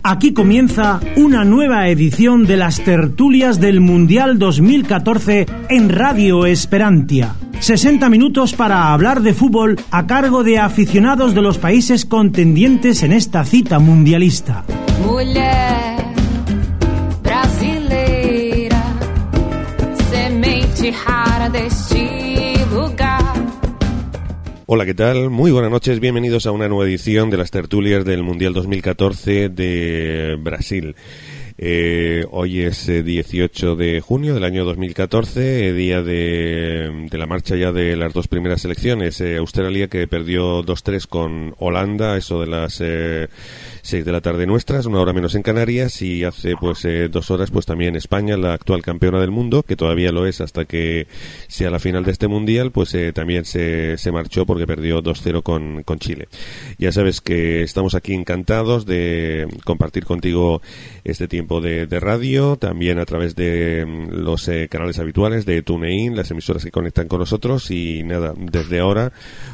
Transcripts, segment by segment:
Aquí comienza una nueva edición de las tertulias del Mundial 2014 en Radio Esperantia. 60 minutos para hablar de fútbol a cargo de aficionados de los países contendientes en esta cita mundialista. Mulher brasileira, semente rara deste lugar. Hola, ¿qué tal? Muy buenas noches, bienvenidos a una nueva edición de las tertulias del Mundial 2014 de Brasil. Hoy es 18 de junio del año 2014, día de la marcha ya de las dos primeras selecciones. Australia, que perdió 2-3 con Holanda, eso de las 6 de la tarde nuestras, una hora menos en Canarias, y hace 2 horas también España, la actual campeona del mundo, que todavía lo es hasta que sea la final de este Mundial, también se marchó porque perdió 2-0 con Chile. Ya sabes que estamos aquí encantados de compartir contigo este tiempo de radio, también a través de los canales habituales de TuneIn, las emisoras que conectan con nosotros, y nada, desde ahora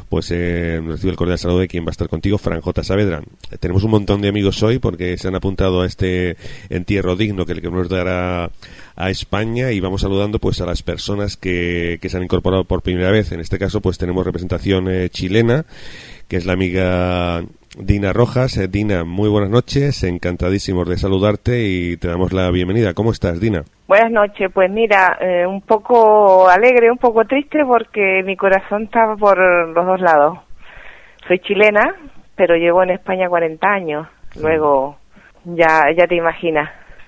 recibo el cordial saludo de quien va a estar contigo, Fran J. Saavedra. Tenemos un montón de amigos hoy porque se han apuntado a este entierro digno que nos dará a España, y vamos saludando a las personas que se han incorporado por primera vez. En este caso tenemos representación chilena, que es la amiga Dina Rojas. Dina, muy buenas noches, encantadísimos de saludarte y te damos la bienvenida. ¿Cómo estás, Dina? Buenas noches, pues mira, un poco alegre, un poco triste, porque mi corazón estaba por los dos lados. Soy chilena, pero llevo en España 40 años, luego ya te imaginas.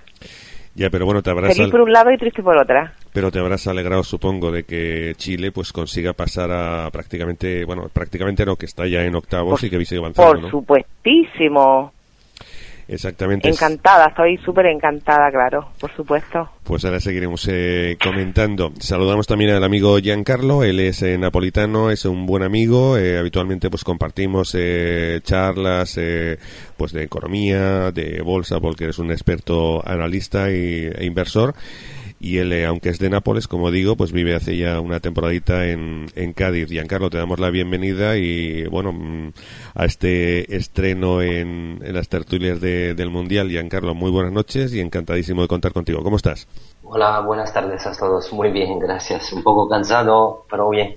Ya, pero bueno, te habrás... Feliz por un lado y triste por otra. Pero te habrás alegrado, supongo, de que Chile consiga pasar a prácticamente no, que está ya en octavos y que sigue avanzando, por ¿no? Supuestísimo. Exactamente. Encantada, estoy súper encantada, claro, por supuesto. Pues ahora seguiremos comentando. Saludamos también al amigo Giancarlo, él es napolitano, es un buen amigo, habitualmente compartimos charlas de economía, de bolsa, porque eres un experto analista e inversor. Y él, aunque es de Nápoles, como digo, vive hace ya una temporadita en Cádiz. Giancarlo, te damos la bienvenida y, a este estreno en las tertulias del Mundial. Giancarlo, muy buenas noches y encantadísimo de contar contigo. ¿Cómo estás? Hola, buenas tardes a todos. Muy bien, gracias. Un poco cansado, pero bien.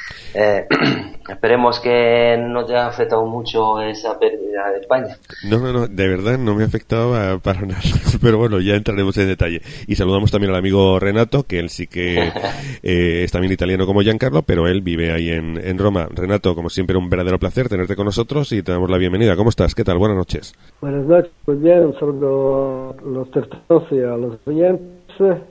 Esperemos que no te ha afectado mucho esa pérdida de España. No, de verdad no me ha afectado para nada, pero bueno, ya entraremos en detalle. Y saludamos también al amigo Renato, que él sí que es también italiano como Giancarlo, pero él vive ahí en Roma. Renato, como siempre, un verdadero placer tenerte con nosotros y te damos la bienvenida. ¿Cómo estás? ¿Qué tal? Buenas noches. Buenas noches, pues bien, un saludo a los tertulios y a los oyentes.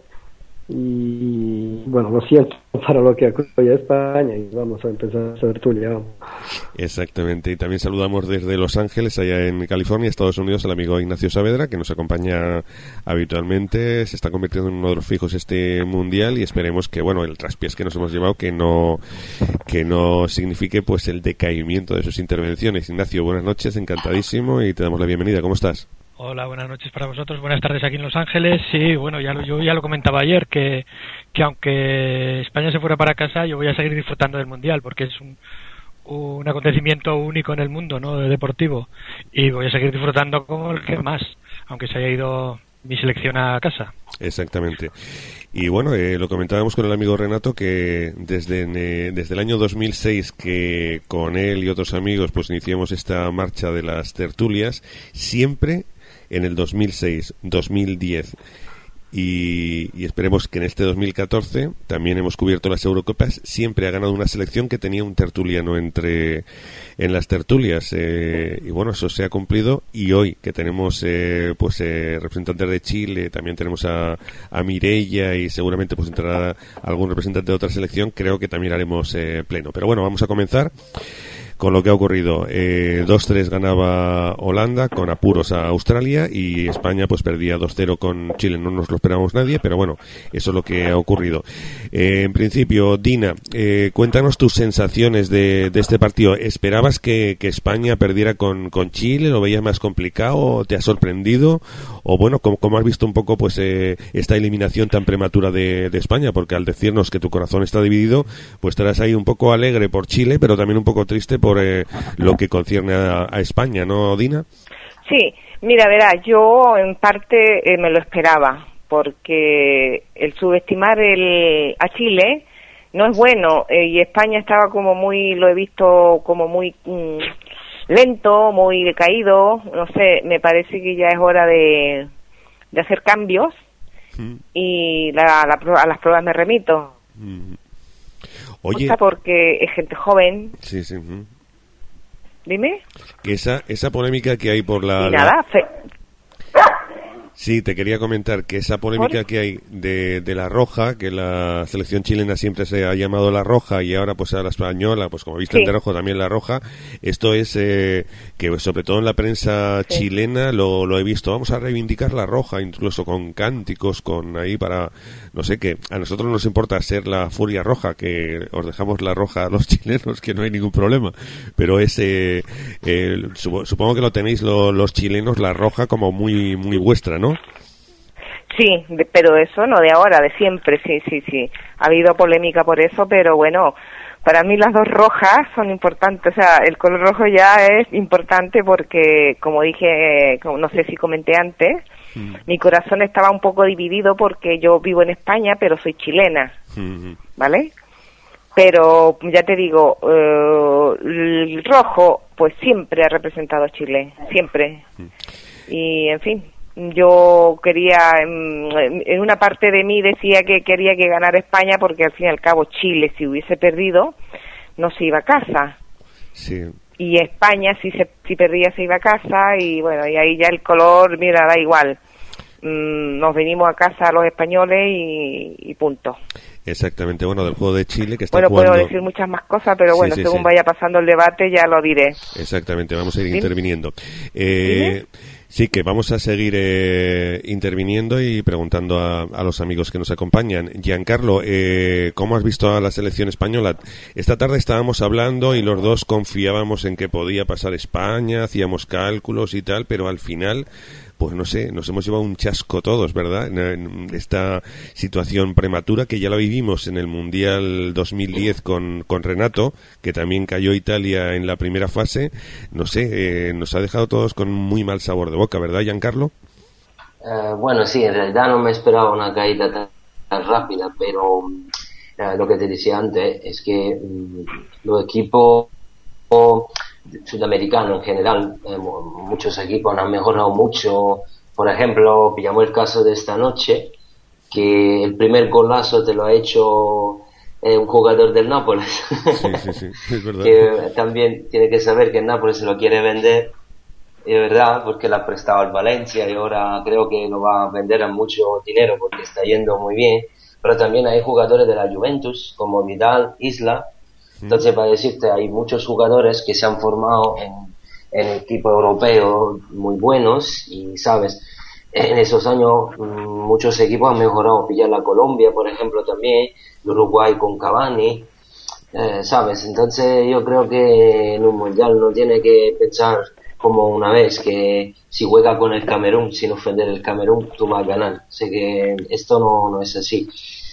Y lo siento para lo que acude a España, y vamos a empezar esta tertulia. Exactamente, y también saludamos desde Los Ángeles, allá en California, Estados Unidos, al amigo Ignacio Saavedra, que nos acompaña habitualmente. Se está convirtiendo en uno de los fijos este Mundial, y esperemos que el traspiés que nos hemos llevado que no signifique el decaimiento de sus intervenciones. Ignacio, buenas noches, encantadísimo, y te damos la bienvenida. ¿Cómo estás? Hola, buenas noches para vosotros, buenas tardes aquí en Los Ángeles. Sí, yo ya lo comentaba ayer, que aunque España se fuera para casa, yo voy a seguir disfrutando del Mundial, porque es un acontecimiento único en el mundo, ¿no?, deportivo, y voy a seguir disfrutando como el que más, aunque se haya ido mi selección a casa. Exactamente. Y lo comentábamos con el amigo Renato, que desde el año 2006 que con él y otros amigos iniciamos esta marcha de las tertulias, siempre en el 2006, 2010 y esperemos que en este 2014 también hemos cubierto las Eurocopas. Siempre ha ganado una selección que tenía un tertuliano en las tertulias, eso se ha cumplido. Y hoy que tenemos representantes de Chile, también tenemos a Mireia, y seguramente entrará algún representante de otra selección, creo que también haremos pleno. Pero vamos a comenzar con lo que ha ocurrido. 2-3 ganaba Holanda con apuros a Australia, y España perdía 2-0 con Chile. No nos lo esperábamos nadie, pero eso es lo que ha ocurrido. En principio, Dina, cuéntanos tus sensaciones de este partido. ¿Esperabas que España perdiera con Chile? ¿Lo veías más complicado? ¿Te ha sorprendido? O ¿cómo has visto un poco esta eliminación tan prematura de España? Porque al decirnos que tu corazón está dividido, estarás ahí un poco alegre por Chile, pero también un poco triste por lo que concierne a España, ¿no, Dina? Sí, Mira, verás, yo en parte me lo esperaba, porque el subestimar a Chile no es bueno, y España estaba como muy, lo he visto como muy lento, muy decaído, no sé, me parece que ya es hora de hacer cambios, y a las pruebas me remito. Oye, porque es gente joven. Sí. Dime. Que esa polémica que hay por la... Y nada, Sí, te quería comentar que esa polémica que hay de la roja, que la selección chilena siempre se ha llamado la roja y ahora pues a la española, pues como viste de rojo también la roja, esto es que sobre todo en la prensa chilena lo he visto, vamos a reivindicar la roja, incluso con cánticos, con ahí para, no sé, que a nosotros nos importa ser la furia roja, que os dejamos la roja a los chilenos, que no hay ningún problema, pero supongo que lo tenéis los chilenos, la roja como muy vuestra, ¿no? Sí, pero eso no de ahora, de siempre, sí. Ha habido polémica por eso, pero bueno, para mí las dos rojas son importantes, o sea, el color rojo ya es importante porque, como dije, no sé si comenté antes, mi corazón estaba un poco dividido porque yo vivo en España, pero soy chilena, ¿vale? Pero ya te digo, el rojo pues siempre ha representado a Chile, siempre. Y en fin, yo quería, en una parte de mí decía que quería que ganara España porque al fin y al cabo Chile, si hubiese perdido, no se iba a casa. Sí. Y España, si perdía, se iba a casa, y bueno, y ahí ya el color, mira, da igual. Nos venimos a casa los españoles y punto. Exactamente, bueno, del juego de Chile que está jugando... puedo decir muchas más cosas, pero bueno, según vaya pasando el debate ya lo diré. Exactamente, vamos a ir interviniendo. Sí, que vamos a seguir interviniendo y preguntando a los amigos que nos acompañan. Giancarlo, ¿cómo has visto a la selección española? Esta tarde estábamos hablando y los dos confiábamos en que podía pasar España, hacíamos cálculos y tal, pero al final... pues no sé, nos hemos llevado un chasco todos, ¿verdad? En esta situación prematura que ya la vivimos en el Mundial 2010 con Renato, que también cayó Italia en la primera fase. No sé, nos ha dejado todos con muy mal sabor de boca, ¿verdad, Giancarlo? Bueno, sí, en realidad no me esperaba una caída tan rápida, pero lo que te decía antes es que los equipos sudamericanos en general, muchos equipos han mejorado mucho. Por ejemplo, pillamos el caso de esta noche, que el primer golazo te lo ha hecho un jugador del Nápoles. Sí, es verdad. Que también tiene que saber que el Nápoles se lo quiere vender, es verdad, porque lo ha prestado al Valencia y ahora creo que lo va a vender a mucho dinero porque está yendo muy bien. Pero también hay jugadores de la Juventus como Vidal, Isla. Entonces, para decirte, hay muchos jugadores que se han formado en equipos europeos muy buenos y, ¿sabes? En esos años muchos equipos han mejorado. Pillar la Colombia, por ejemplo, también, el Uruguay con Cavani, ¿sabes? Entonces, yo creo que en un mundial no tiene que pensar como una vez que si juega con el Camerún, sin ofender el Camerún, tú vas a ganar. Sé que esto no es así.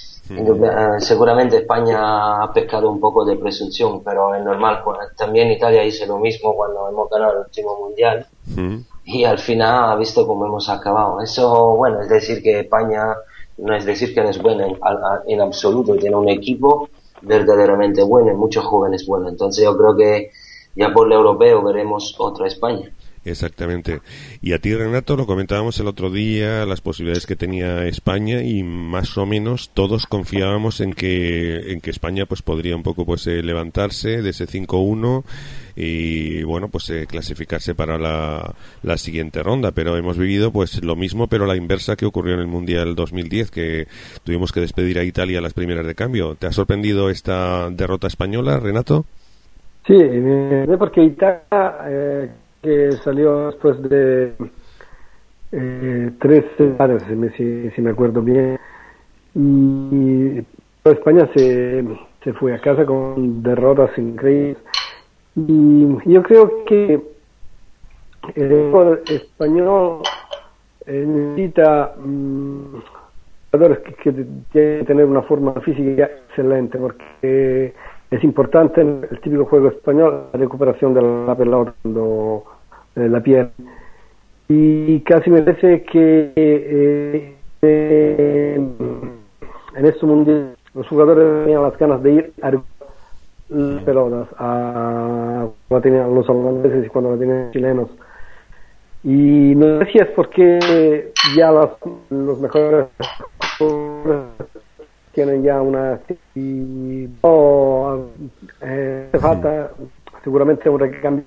Seguramente España ha pecado un poco de presunción, pero es normal. También Italia hizo lo mismo cuando hemos ganado el último mundial y al final ha visto cómo hemos acabado. Eso, bueno, es decir que España no es decir que no es buena en absoluto, tiene un equipo verdaderamente bueno y muchos jóvenes buenos. Entonces yo creo que ya por el europeo veremos otra España. Exactamente. Y a ti, Renato, lo comentábamos el otro día, las posibilidades que tenía España y más o menos todos confiábamos en que España pues podría un poco pues levantarse de ese 5-1 y bueno, pues clasificarse para la siguiente ronda, pero hemos vivido pues lo mismo, pero la inversa que ocurrió en el Mundial 2010, que tuvimos que despedir a Italia a las primeras de cambio. ¿Te ha sorprendido esta derrota española, Renato? Sí, porque Italia que salió después de 3 semanas, si me acuerdo bien, y España se fue a casa con derrotas increíbles, y yo creo que el equipo español necesita jugadores que tienen que tener una forma física excelente, porque es importante en el típico juego español la recuperación de la pelota cuando la pierde. y casi me parece que en este mundial los jugadores tenían las ganas de ir a las pelotas cuando tenían los holandeses y cuando la tenían chilenos, y no sé si es porque ya los mejores tienen ya una falta seguramente un recambio.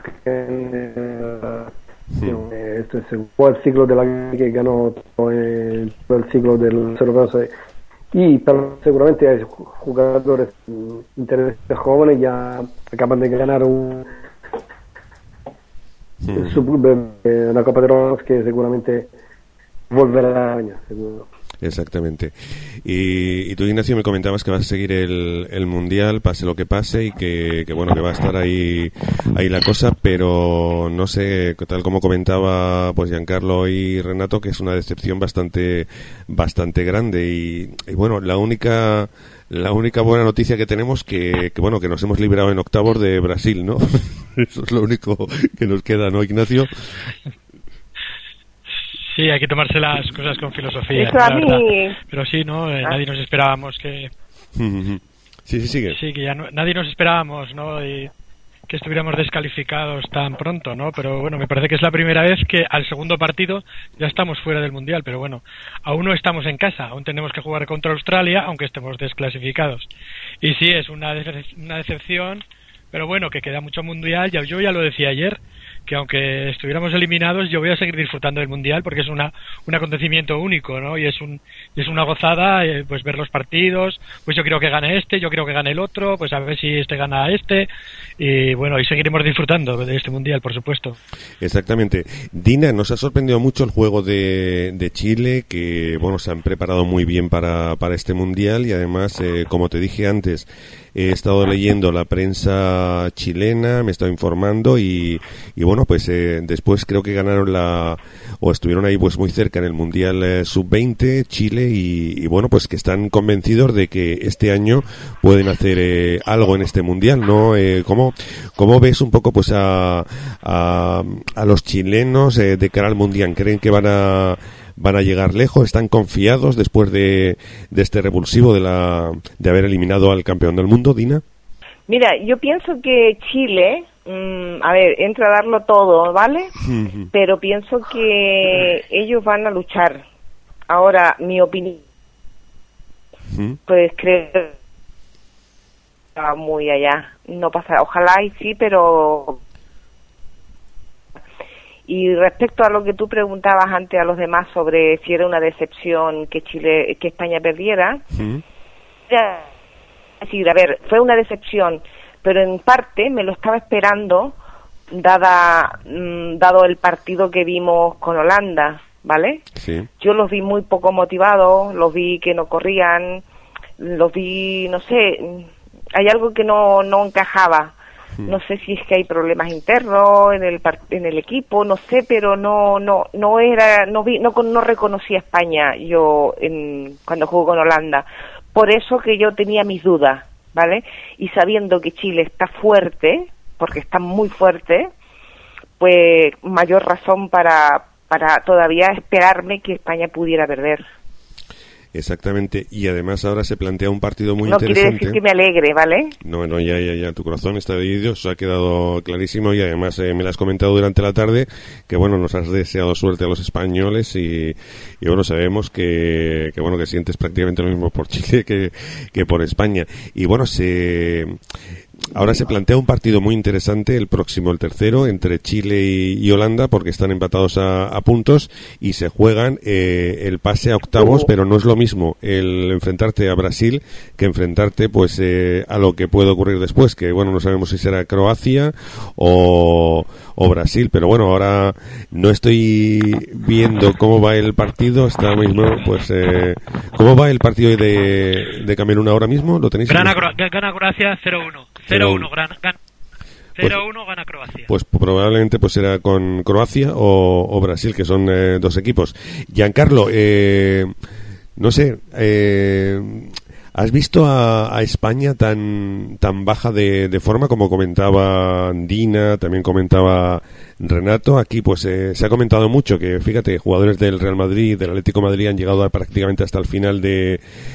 Este es el ciclo de la que ganó todo el ciclo del 0-12, y seguramente hay jugadores interesantes jóvenes ya acaban de ganar una Copa de Rosas que seguramente volverá a España, seguro. Exactamente. Y tú, Ignacio, me comentabas que vas a seguir el Mundial, pase lo que pase, y que bueno, que va a estar ahí la cosa, pero no sé, tal como comentaba pues Giancarlo y Renato, que es una decepción bastante grande, y bueno, la única buena noticia que tenemos que bueno, que nos hemos librado en octavos de Brasil, ¿no? Eso es lo único que nos queda, ¿no, Ignacio? Sí, hay que tomarse las cosas con filosofía. Eso a mí... Pero sí, ¿no? Nadie nos esperábamos que... Sí, sigue. Sí, que ya nadie nos esperábamos, ¿no? Y que estuviéramos descalificados tan pronto, ¿no? Pero bueno, me parece que es la primera vez que al segundo partido ya estamos fuera del Mundial, pero bueno, aún no estamos en casa, aún tenemos que jugar contra Australia, aunque estemos desclasificados. Y sí, es una decepción, pero bueno, que queda mucho Mundial. Yo ya lo decía ayer, que aunque estuviéramos eliminados, yo voy a seguir disfrutando del Mundial porque es un acontecimiento único, ¿no? Y es una gozada, pues ver los partidos, pues yo creo que gane este, yo creo que gane el otro, pues a ver si este gana a este, y bueno, y seguiremos disfrutando de este Mundial, por supuesto. Exactamente. Dina, nos ha sorprendido mucho el juego de Chile, que bueno, se han preparado muy bien para este Mundial, y además, como te dije antes, he estado leyendo la prensa chilena, me he estado informando, y bueno, pues después creo que ganaron o estuvieron ahí pues muy cerca en el Mundial Sub-20 Chile, y bueno, pues que están convencidos de que este año pueden hacer algo en este Mundial, ¿no? ¿Cómo ves un poco pues a los chilenos de cara al Mundial? ¿Creen que van a llegar lejos? ¿Están confiados después de este revulsivo de haber eliminado al campeón del mundo, Dina? Mira, yo pienso que Chile, entra a darlo todo, ¿vale? Pero pienso que ellos van a luchar. Ahora, mi opinión, pues creo que está muy allá. No pasa, ojalá y sí, pero... Y respecto a lo que tú preguntabas antes a los demás sobre si era una decepción que España perdiera, decir, a ver, fue una decepción, pero en parte me lo estaba esperando, dado el partido que vimos con Holanda, ¿vale? Sí. Yo los vi muy poco motivados, los vi que no corrían, los vi, no sé, hay algo que no encajaba. No sé si es que hay problemas internos en el equipo, no sé, pero no reconocí a España yo cuando jugó con Holanda. Por eso que yo tenía mis dudas, ¿vale? Y sabiendo que Chile está fuerte, porque está muy fuerte, pues mayor razón para todavía esperarme que España pudiera perder. Exactamente, y además ahora se plantea un partido muy interesante. No quiere decir que me alegre, ¿vale? No, ya, tu corazón está dividido, eso ha quedado clarísimo, y además me lo has comentado durante la tarde, que bueno, nos has deseado suerte a los españoles, y bueno, sabemos que bueno, que sientes prácticamente lo mismo por Chile que por España. Y bueno, ahora se plantea un partido muy interesante, el tercero, entre Chile y Holanda, porque están empatados a puntos y se juegan el pase a octavos, pero no es lo mismo el enfrentarte a Brasil que enfrentarte pues a lo que puede ocurrir después, que bueno, no sabemos si será Croacia o Brasil, pero bueno, ahora no estoy viendo cómo va el partido, está mismo, pues ¿cómo va el partido de Camerún ahora mismo? ¿Lo tenéis? Gana Croacia 0-1. 0-1 gana Croacia. Pues probablemente pues será con Croacia o Brasil, que son dos equipos. Giancarlo, no sé, ¿Has visto a España tan baja de forma como comentaba Dina, también comentaba Renato? Aquí pues se ha comentado mucho que, fíjate, jugadores del Real Madrid, del Atlético de Madrid han llegado prácticamente hasta el final de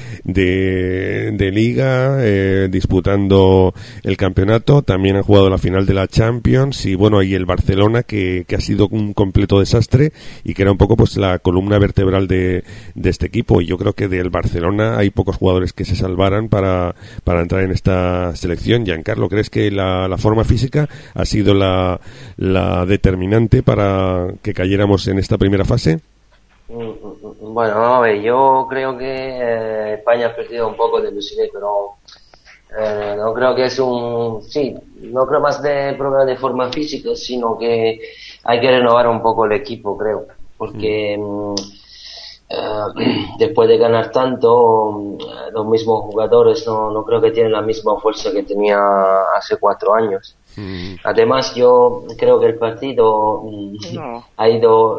Liga, disputando el campeonato, también han jugado la final de la Champions, y bueno, y el Barcelona que ha sido un completo desastre y que era un poco pues la columna vertebral de este equipo. Y yo creo que del Barcelona hay pocos jugadores que se salvaran para entrar en esta selección. Giancarlo, ¿crees que la forma física ha sido la determinante para que cayéramos en esta primera fase? Bueno, a ver, yo creo que España ha perdido un poco de lucidez, pero no creo que es no creo más de problema de forma física, sino que hay que renovar un poco el equipo, creo, porque después de ganar tanto, los mismos jugadores no creo que tienen la misma fuerza que tenía hace 4 años. Además, yo creo que el partido ha habido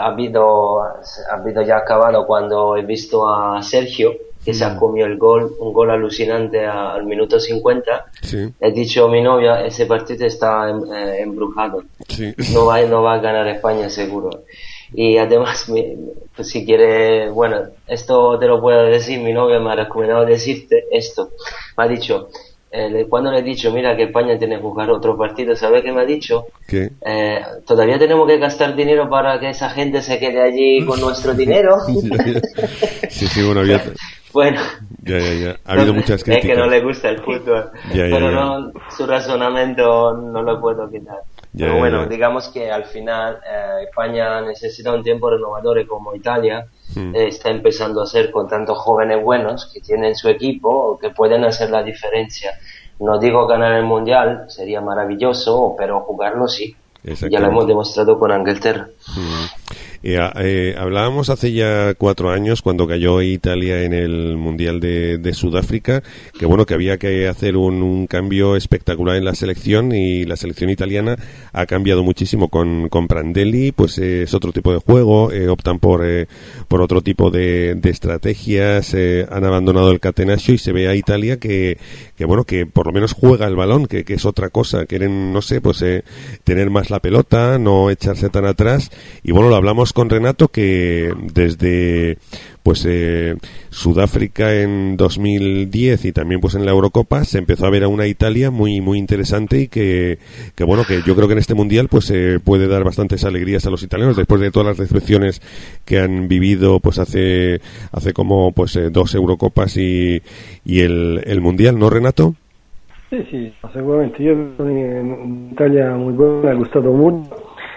ya acabado cuando he visto a Sergio, que se ha comido un gol alucinante al minuto 50. Sí. He dicho a mi novia, ese partido está embrujado. Sí. No va a ganar España seguro. Y además, pues si quiere, bueno, esto te lo puedo decir, mi novia me ha recomendado decirte esto. Me ha dicho, cuando le he dicho, mira que España tiene que jugar otro partido, ¿sabes qué me ha dicho? ¿Qué? Todavía tenemos que gastar dinero para que esa gente se quede allí con nuestro dinero. Sí, bueno, había... Bueno, ya. Ha habido muchas críticas. Es que no le gusta el fútbol, pero no, su razonamiento no lo puedo quitar. Pero bueno, digamos que al final España necesita un tiempo renovador, como Italia está empezando a hacer con tantos jóvenes buenos que tienen su equipo, que pueden hacer la diferencia. No digo ganar el Mundial, sería maravilloso, pero jugarlo sí. Ya lo hemos demostrado con Inglaterra. Hablábamos hace ya 4 años, cuando cayó Italia en el Mundial de Sudáfrica, que bueno, que había que hacer un cambio espectacular en la selección, y la selección italiana ha cambiado muchísimo con Prandelli. Pues es otro tipo de juego, optan por otro tipo de estrategias, han abandonado el catenaccio y se ve a Italia que bueno, que por lo menos juega el balón, que es otra cosa. Quieren, no sé, pues tener más la pelota, no echarse tan atrás. Y bueno, lo hablamos con Renato, que desde pues Sudáfrica en 2010 y también pues en la Eurocopa se empezó a ver a una Italia muy muy interesante, y que bueno, que yo creo que en este mundial pues puede dar bastantes alegrías a los italianos después de todas las decepciones que han vivido pues hace como pues 2 Eurocopas y el mundial, ¿no, Renato? Sí, seguramente. Yo en Italia muy buena, me ha gustado mucho.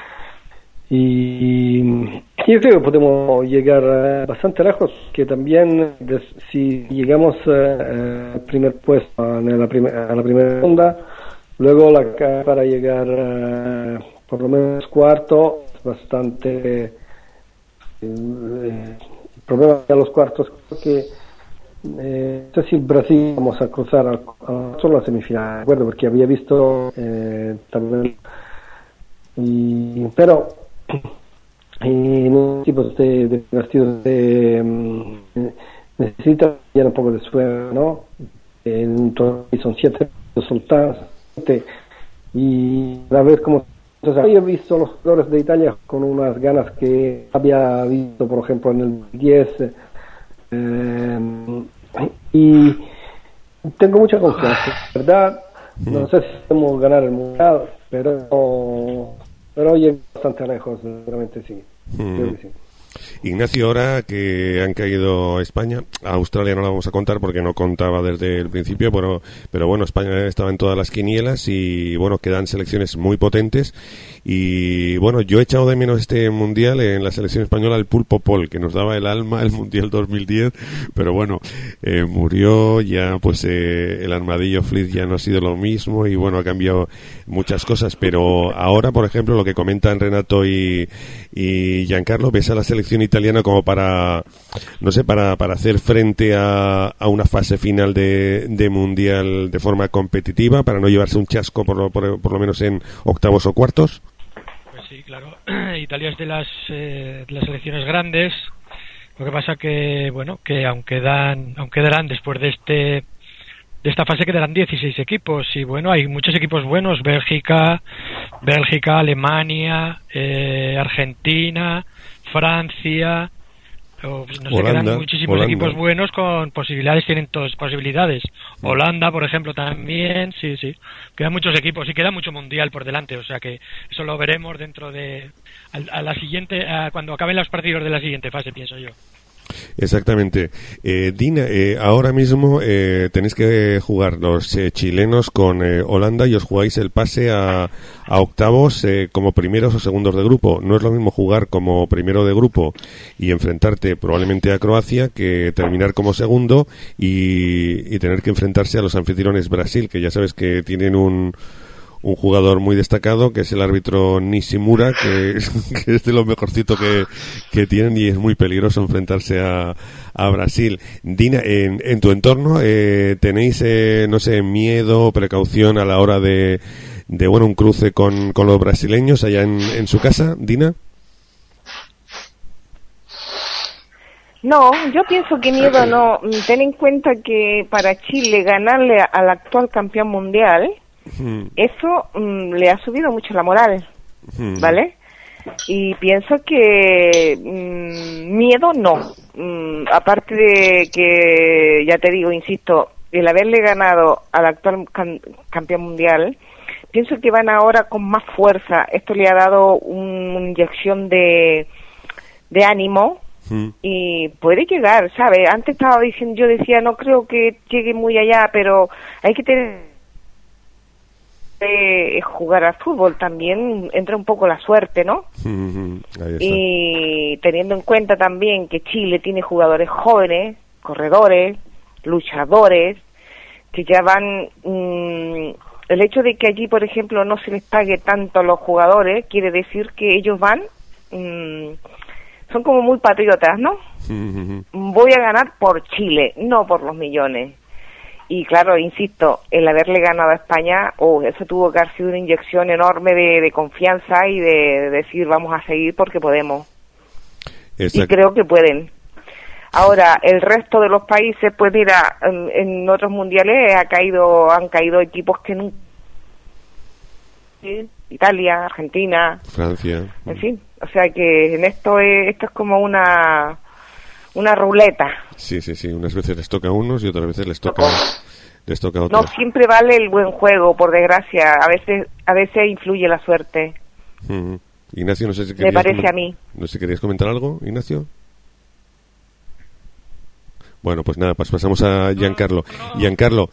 Y yo creo que podemos llegar bastante lejos, que también si llegamos al primer puesto a la primera ronda, luego para llegar por lo menos cuarto es bastante el problema de los cuartos, porque no sé si Brasil vamos a cruzar solo la semifinal, recuerdo, porque había visto también, pero en un tipo de partidos necesita ya un poco de suerte, ¿no? Son 7 resultados y a ver cómo. Entonces, yo he visto los jugadores de Italia con unas ganas que había visto, por ejemplo, en el 10, y tengo mucha confianza, ¿verdad? No sé si podemos ganar el mundial, pero oye, bastante lejos, seguramente sí. Creo que sí. Ignacio, ahora que han caído España, a Australia no la vamos a contar porque no contaba desde el principio, pero bueno, España estaba en todas las quinielas y bueno, quedan selecciones muy potentes. Y bueno, yo he echado de menos este mundial en la selección española el Pulpo Pol, que nos daba el alma el mundial 2010, pero bueno, murió ya, pues el Armadillo Fliz ya no ha sido lo mismo y bueno, ha cambiado muchas cosas. Pero ahora, por ejemplo, lo que comentan Renato y Giancarlo, ves a la selección italiana como para, no sé, para hacer frente a una fase final de mundial de forma competitiva, para no llevarse un chasco por lo menos en octavos o cuartos. Pues sí, claro. Italia es de las selecciones grandes, Lo que pasa que, bueno, que aún quedarán después de esta fase quedarán 16 equipos y bueno, hay muchos equipos buenos, Bélgica, Alemania, Argentina, Francia, quedan muchísimos equipos buenos con posibilidades, tienen todas posibilidades. Holanda, por ejemplo, también, sí, quedan muchos equipos y queda mucho mundial por delante, o sea que eso lo veremos dentro de a la siguiente, cuando acaben los partidos de la siguiente fase, pienso yo. Exactamente. Dina, ahora mismo tenéis que jugar los chilenos con Holanda y os jugáis el pase a octavos como primeros o segundos de grupo. No es lo mismo jugar como primero de grupo y enfrentarte probablemente a Croacia que terminar como segundo y tener que enfrentarse a los anfitriones Brasil, que ya sabes que tienen un jugador muy destacado, que es el árbitro Nishimura, que es de lo mejorcito que tienen y es muy peligroso enfrentarse a Brasil. Dina, en tu entorno, ¿tenéis, no sé, miedo o precaución a la hora de un cruce con los brasileños allá en su casa, Dina? No, yo pienso que miedo no. Ten en cuenta que para Chile ganarle al actual campeón mundial, eso le ha subido mucho la moral, ¿vale? Y pienso que miedo no. Aparte de que, ya te digo, insisto, el haberle ganado al actual campeón mundial, pienso que van ahora con más fuerza. Esto le ha dado una inyección de ánimo y puede llegar, ¿sabes? Antes estaba diciendo, yo decía, no creo que llegue muy allá, pero hay que tener jugar al fútbol, también entra un poco la suerte, ¿no? Y teniendo en cuenta también que Chile tiene jugadores jóvenes, corredores, luchadores, que ya van... el hecho de que allí, por ejemplo, no se les pague tanto a los jugadores, quiere decir que ellos van... son como muy patriotas, ¿no? Voy a ganar por Chile, no por los millones. Y claro, insisto, el haberle ganado a España, eso tuvo que haber sido una inyección enorme de confianza y de decir vamos a seguir porque podemos. Exacto. Y creo que pueden. Ahora, el resto de los países, pues mira, en otros mundiales han caído equipos que nunca... Italia, Argentina, Francia. En fin, o sea que en esto es como una ruleta. Sí, unas veces les toca a unos y otras veces les toca a otros. No siempre vale el buen juego, por desgracia, a veces influye la suerte. Ignacio, no sé si me parece a mí. No sé, ¿querías comentar algo, Ignacio? Bueno, pues nada, pasamos a Giancarlo. Giancarlo,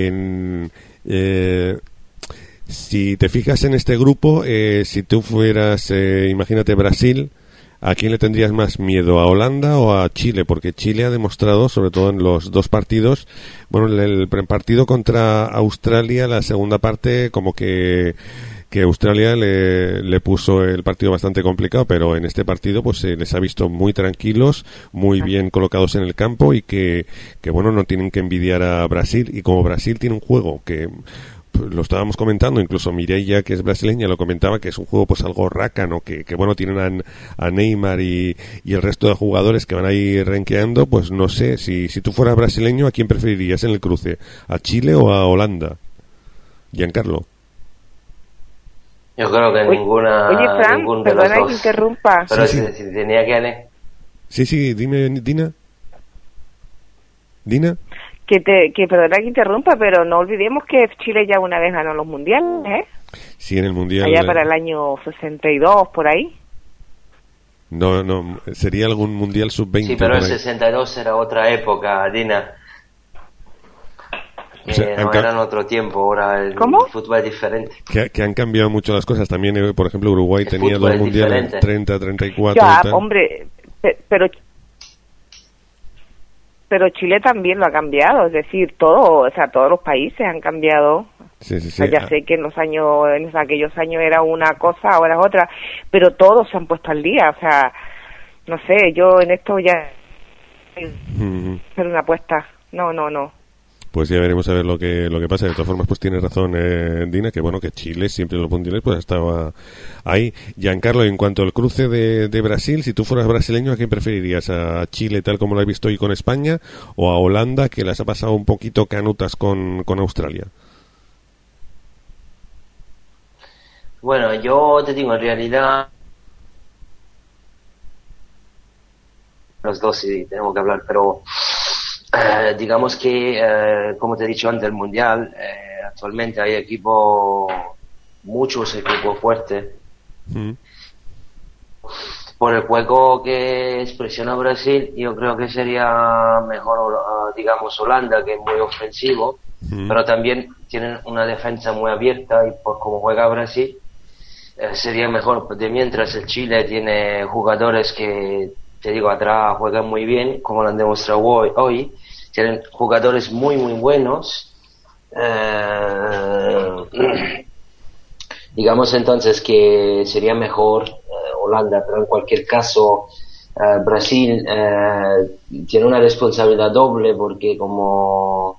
si te fijas en este grupo, si tú fueras, imagínate Brasil, ¿a quién le tendrías más miedo? ¿A Holanda o a Chile? Porque Chile ha demostrado, sobre todo en los dos partidos, bueno, el partido contra Australia, la segunda parte, como que Australia le puso el partido bastante complicado, pero en este partido pues les ha visto muy tranquilos, muy bien colocados en el campo y que bueno, no tienen que envidiar a Brasil. Y como Brasil tiene un juego que... lo estábamos comentando, incluso Mireia, que es brasileña, lo comentaba, que es un juego pues algo rácano, que bueno, tienen a Neymar y el resto de jugadores que van a ir renqueando, pues no sé, si tú fueras brasileño, ¿a quién preferirías en el cruce? ¿A Chile o a Holanda? Giancarlo. Yo creo que ninguna... Oye, Fran, perdona que interrumpa. Pero sí. Si tenía que... Sí, dime, Dina. ¿Dina? Que perdona que interrumpa, pero no olvidemos que Chile ya una vez ganó los mundiales, ¿eh? Sí, en el mundial. Allá para el año 62, por ahí. No, sería algún mundial sub-20. Sí, pero el 62 era otra época, Dina. O sea, no era en otro tiempo, ahora el fútbol es diferente. Que han cambiado mucho las cosas. También, por ejemplo, Uruguay tenía dos mundiales, 30, 34... Ya, hombre, pero Chile también lo ha cambiado, es decir, todos los países han cambiado. Sí. O sea, ya sé que en aquellos años era una cosa, ahora es otra, pero todos se han puesto al día, o sea, no sé, yo en esto ya hacer una apuesta. No. pues ya veremos a ver lo que pasa. De todas formas, pues tiene razón Dina, que bueno, que Chile siempre en los mundiales pues estaba ahí. Giancarlo, en cuanto al cruce de Brasil, si tú fueras brasileño, ¿a quién preferirías? ¿A Chile tal como lo has visto hoy con España o a Holanda, que las ha pasado un poquito canutas con Australia? Bueno, yo te digo, en realidad los dos sí tenemos que hablar, pero digamos que, como te he dicho antes, el Mundial, actualmente hay muchos equipos fuertes. Por el juego que expresiona Brasil, yo creo que sería mejor, digamos, Holanda, que es muy ofensivo, pero también tienen una defensa muy abierta y por cómo juega Brasil, sería mejor. De mientras el Chile tiene jugadores que, te digo, atrás juegan muy bien, como lo han demostrado hoy. Tienen jugadores muy, muy buenos. Digamos entonces que sería mejor Holanda, pero en cualquier caso Brasil tiene una responsabilidad doble porque como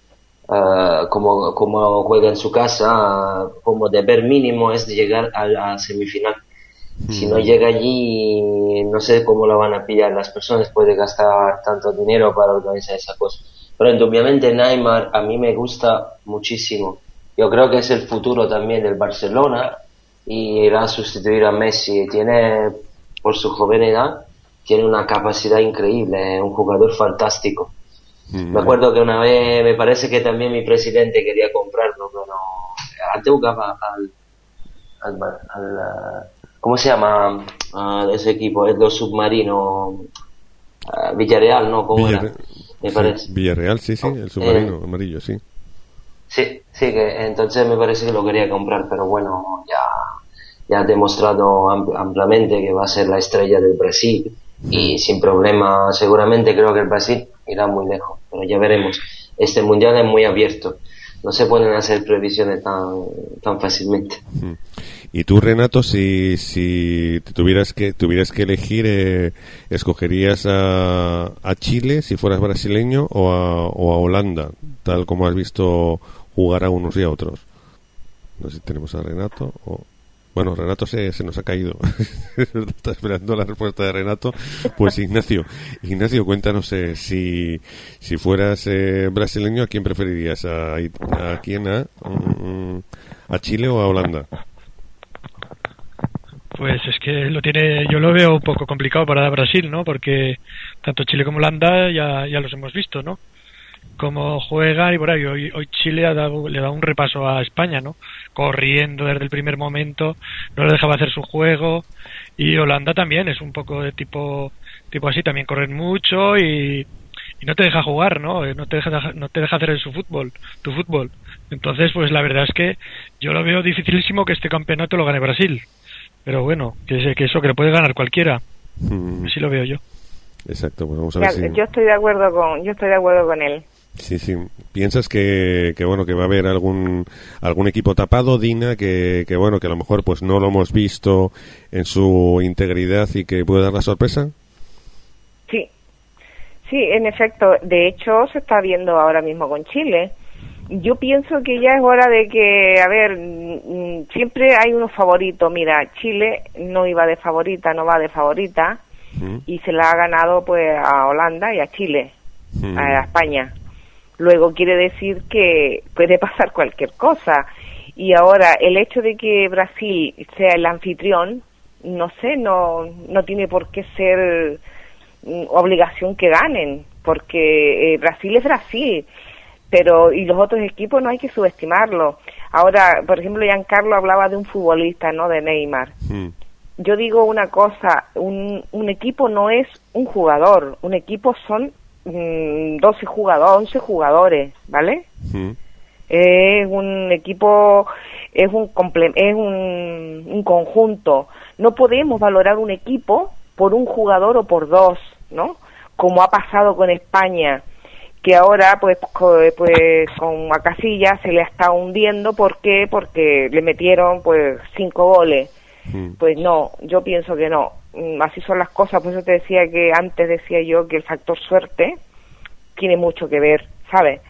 juega en su casa, como deber mínimo es de llegar a la semifinal. Si no llega allí, no sé cómo lo van a pillar las personas, puede gastar tanto dinero para organizar esa cosa. Pero obviamente Neymar a mí me gusta muchísimo. Yo creo que es el futuro también del Barcelona y irá a sustituir a Messi. Tiene, por su joven edad, tiene una capacidad increíble, es un jugador fantástico. Me acuerdo que una vez, me parece que también mi presidente quería comprarlo, pero antes jugaba al ¿cómo se llama ese equipo? Es los submarinos, Villarreal, ¿no? ¿Cómo era? Me parece. Villarreal, sí, el submarino amarillo, sí. Sí, que entonces me parece que lo quería comprar, pero bueno, ya ha demostrado ampliamente que va a ser la estrella del Brasil y sin problema, seguramente creo que el Brasil irá muy lejos, pero ya veremos. Este mundial es muy abierto, no se pueden hacer previsiones tan fácilmente. Y tú, Renato, si tuvieras que elegir, ¿escogerías a Chile si fueras brasileño o a Holanda, tal como has visto jugar a unos y a otros? No sé si tenemos a Renato o... Bueno, Renato se nos ha caído. Está esperando la respuesta de Renato. Pues Ignacio, cuéntanos, si fueras brasileño, ¿a quién preferirías? ¿A quién? ¿A Chile o a Holanda? Pues es que yo lo veo un poco complicado para Brasil, ¿no? Porque tanto Chile como Holanda ya los hemos visto, ¿no? Cómo juegan y por ahí hoy Chile le ha dado un repaso a España, ¿no? Corriendo desde el primer momento, no le dejaba hacer su juego, y Holanda también es un poco de tipo así, también corren mucho y no te deja jugar, ¿no? No te deja hacer tu fútbol. Entonces, pues la verdad es que yo lo veo dificilísimo que este campeonato lo gane Brasil. Pero bueno, que lo puede ganar cualquiera. Así lo veo yo. Exacto, pues vamos a ver si... Yo estoy de acuerdo con él. Sí. ¿Piensas que bueno, que va a haber algún equipo tapado, Dina, que bueno, que a lo mejor pues no lo hemos visto en su integridad y que puede dar la sorpresa? Sí, en efecto. De hecho, se está viendo ahora mismo con Chile. Yo pienso que ya es hora de que, siempre hay unos favoritos. Mira, Chile no va de favorita, y se la ha ganado pues a Holanda y a Chile, a España. Luego quiere decir que puede pasar cualquier cosa. Y ahora, el hecho de que Brasil sea el anfitrión, no tiene por qué ser obligación que ganen, porque Brasil es Brasil. Y los otros equipos no hay que subestimarlos. Ahora, por ejemplo, Giancarlo hablaba de un futbolista, ¿no? De Neymar. Yo digo una cosa, un equipo no es un jugador, un equipo son 11 jugadores, ¿vale? Es un equipo, es un conjunto. No podemos valorar un equipo por un jugador o por dos, ¿no? Como ha pasado con España, que ahora pues con Casillas se le está hundiendo. ¿Por qué? Porque le metieron 5 goles. Pues no, yo pienso que no. Así son las cosas. Por eso te decía que el factor suerte tiene mucho que ver, ¿sabes?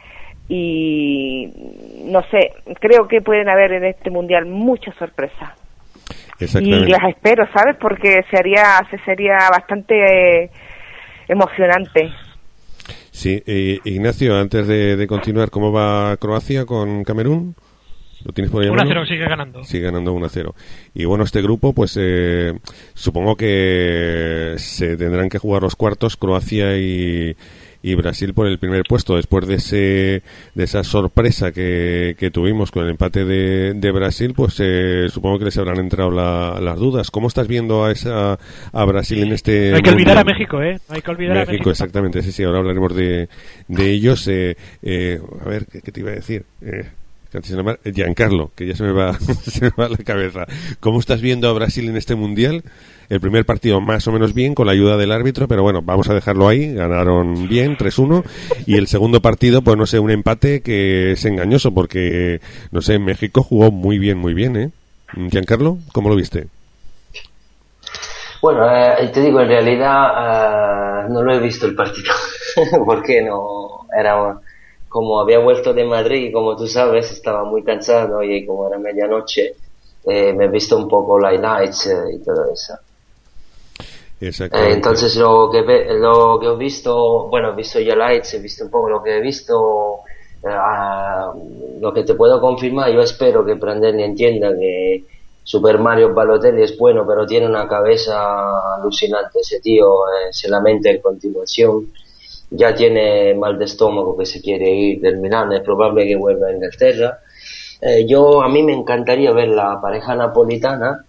y no sé, creo que pueden haber en este mundial muchas sorpresas. Y las espero, ¿sabes? Porque sería bastante emocionante. Sí, Ignacio, antes de continuar, ¿cómo va Croacia con Camerún? ¿Lo tienes por ahí? 1-0, sigue ganando. Sigue ganando 1-0. Y bueno, este grupo, pues supongo que se tendrán que jugar los cuartos, Croacia y Brasil por el primer puesto, después de esa sorpresa que tuvimos con el empate de Brasil, pues supongo que les habrán entrado las dudas. ¿Cómo estás viendo a Brasil en este No hay que olvidar a México, ¿eh? No hay que olvidar a México. Exactamente, sí, ahora hablaremos de ellos. A ver, ¿qué te iba a decir? Giancarlo, que ya se me va la cabeza. ¿Cómo estás viendo a Brasil en este mundial? El primer partido más o menos bien con la ayuda del árbitro, pero bueno, vamos a dejarlo ahí. Ganaron bien, 3-1. Y el segundo partido, pues no sé, un empate que es engañoso porque, no sé, México jugó muy bien, ¿eh? Giancarlo, ¿cómo lo viste? Bueno, te digo, en realidad no lo he visto el partido porque no era... Como había vuelto de Madrid y como tú sabes estaba muy cansado y como era medianoche me he visto un poco los highlights y todo eso. Entonces lo que he visto, bueno, he visto ya highlights, he visto un poco lo que he visto, lo que te puedo confirmar, yo espero que Prandelli entienda que Super Mario Balotelli es bueno, pero tiene una cabeza alucinante, ese tío se lamenta en continuación. Ya tiene mal de estómago que se quiere ir del Milán, es probable que vuelva a Inglaterra. A mí me encantaría ver la pareja napolitana,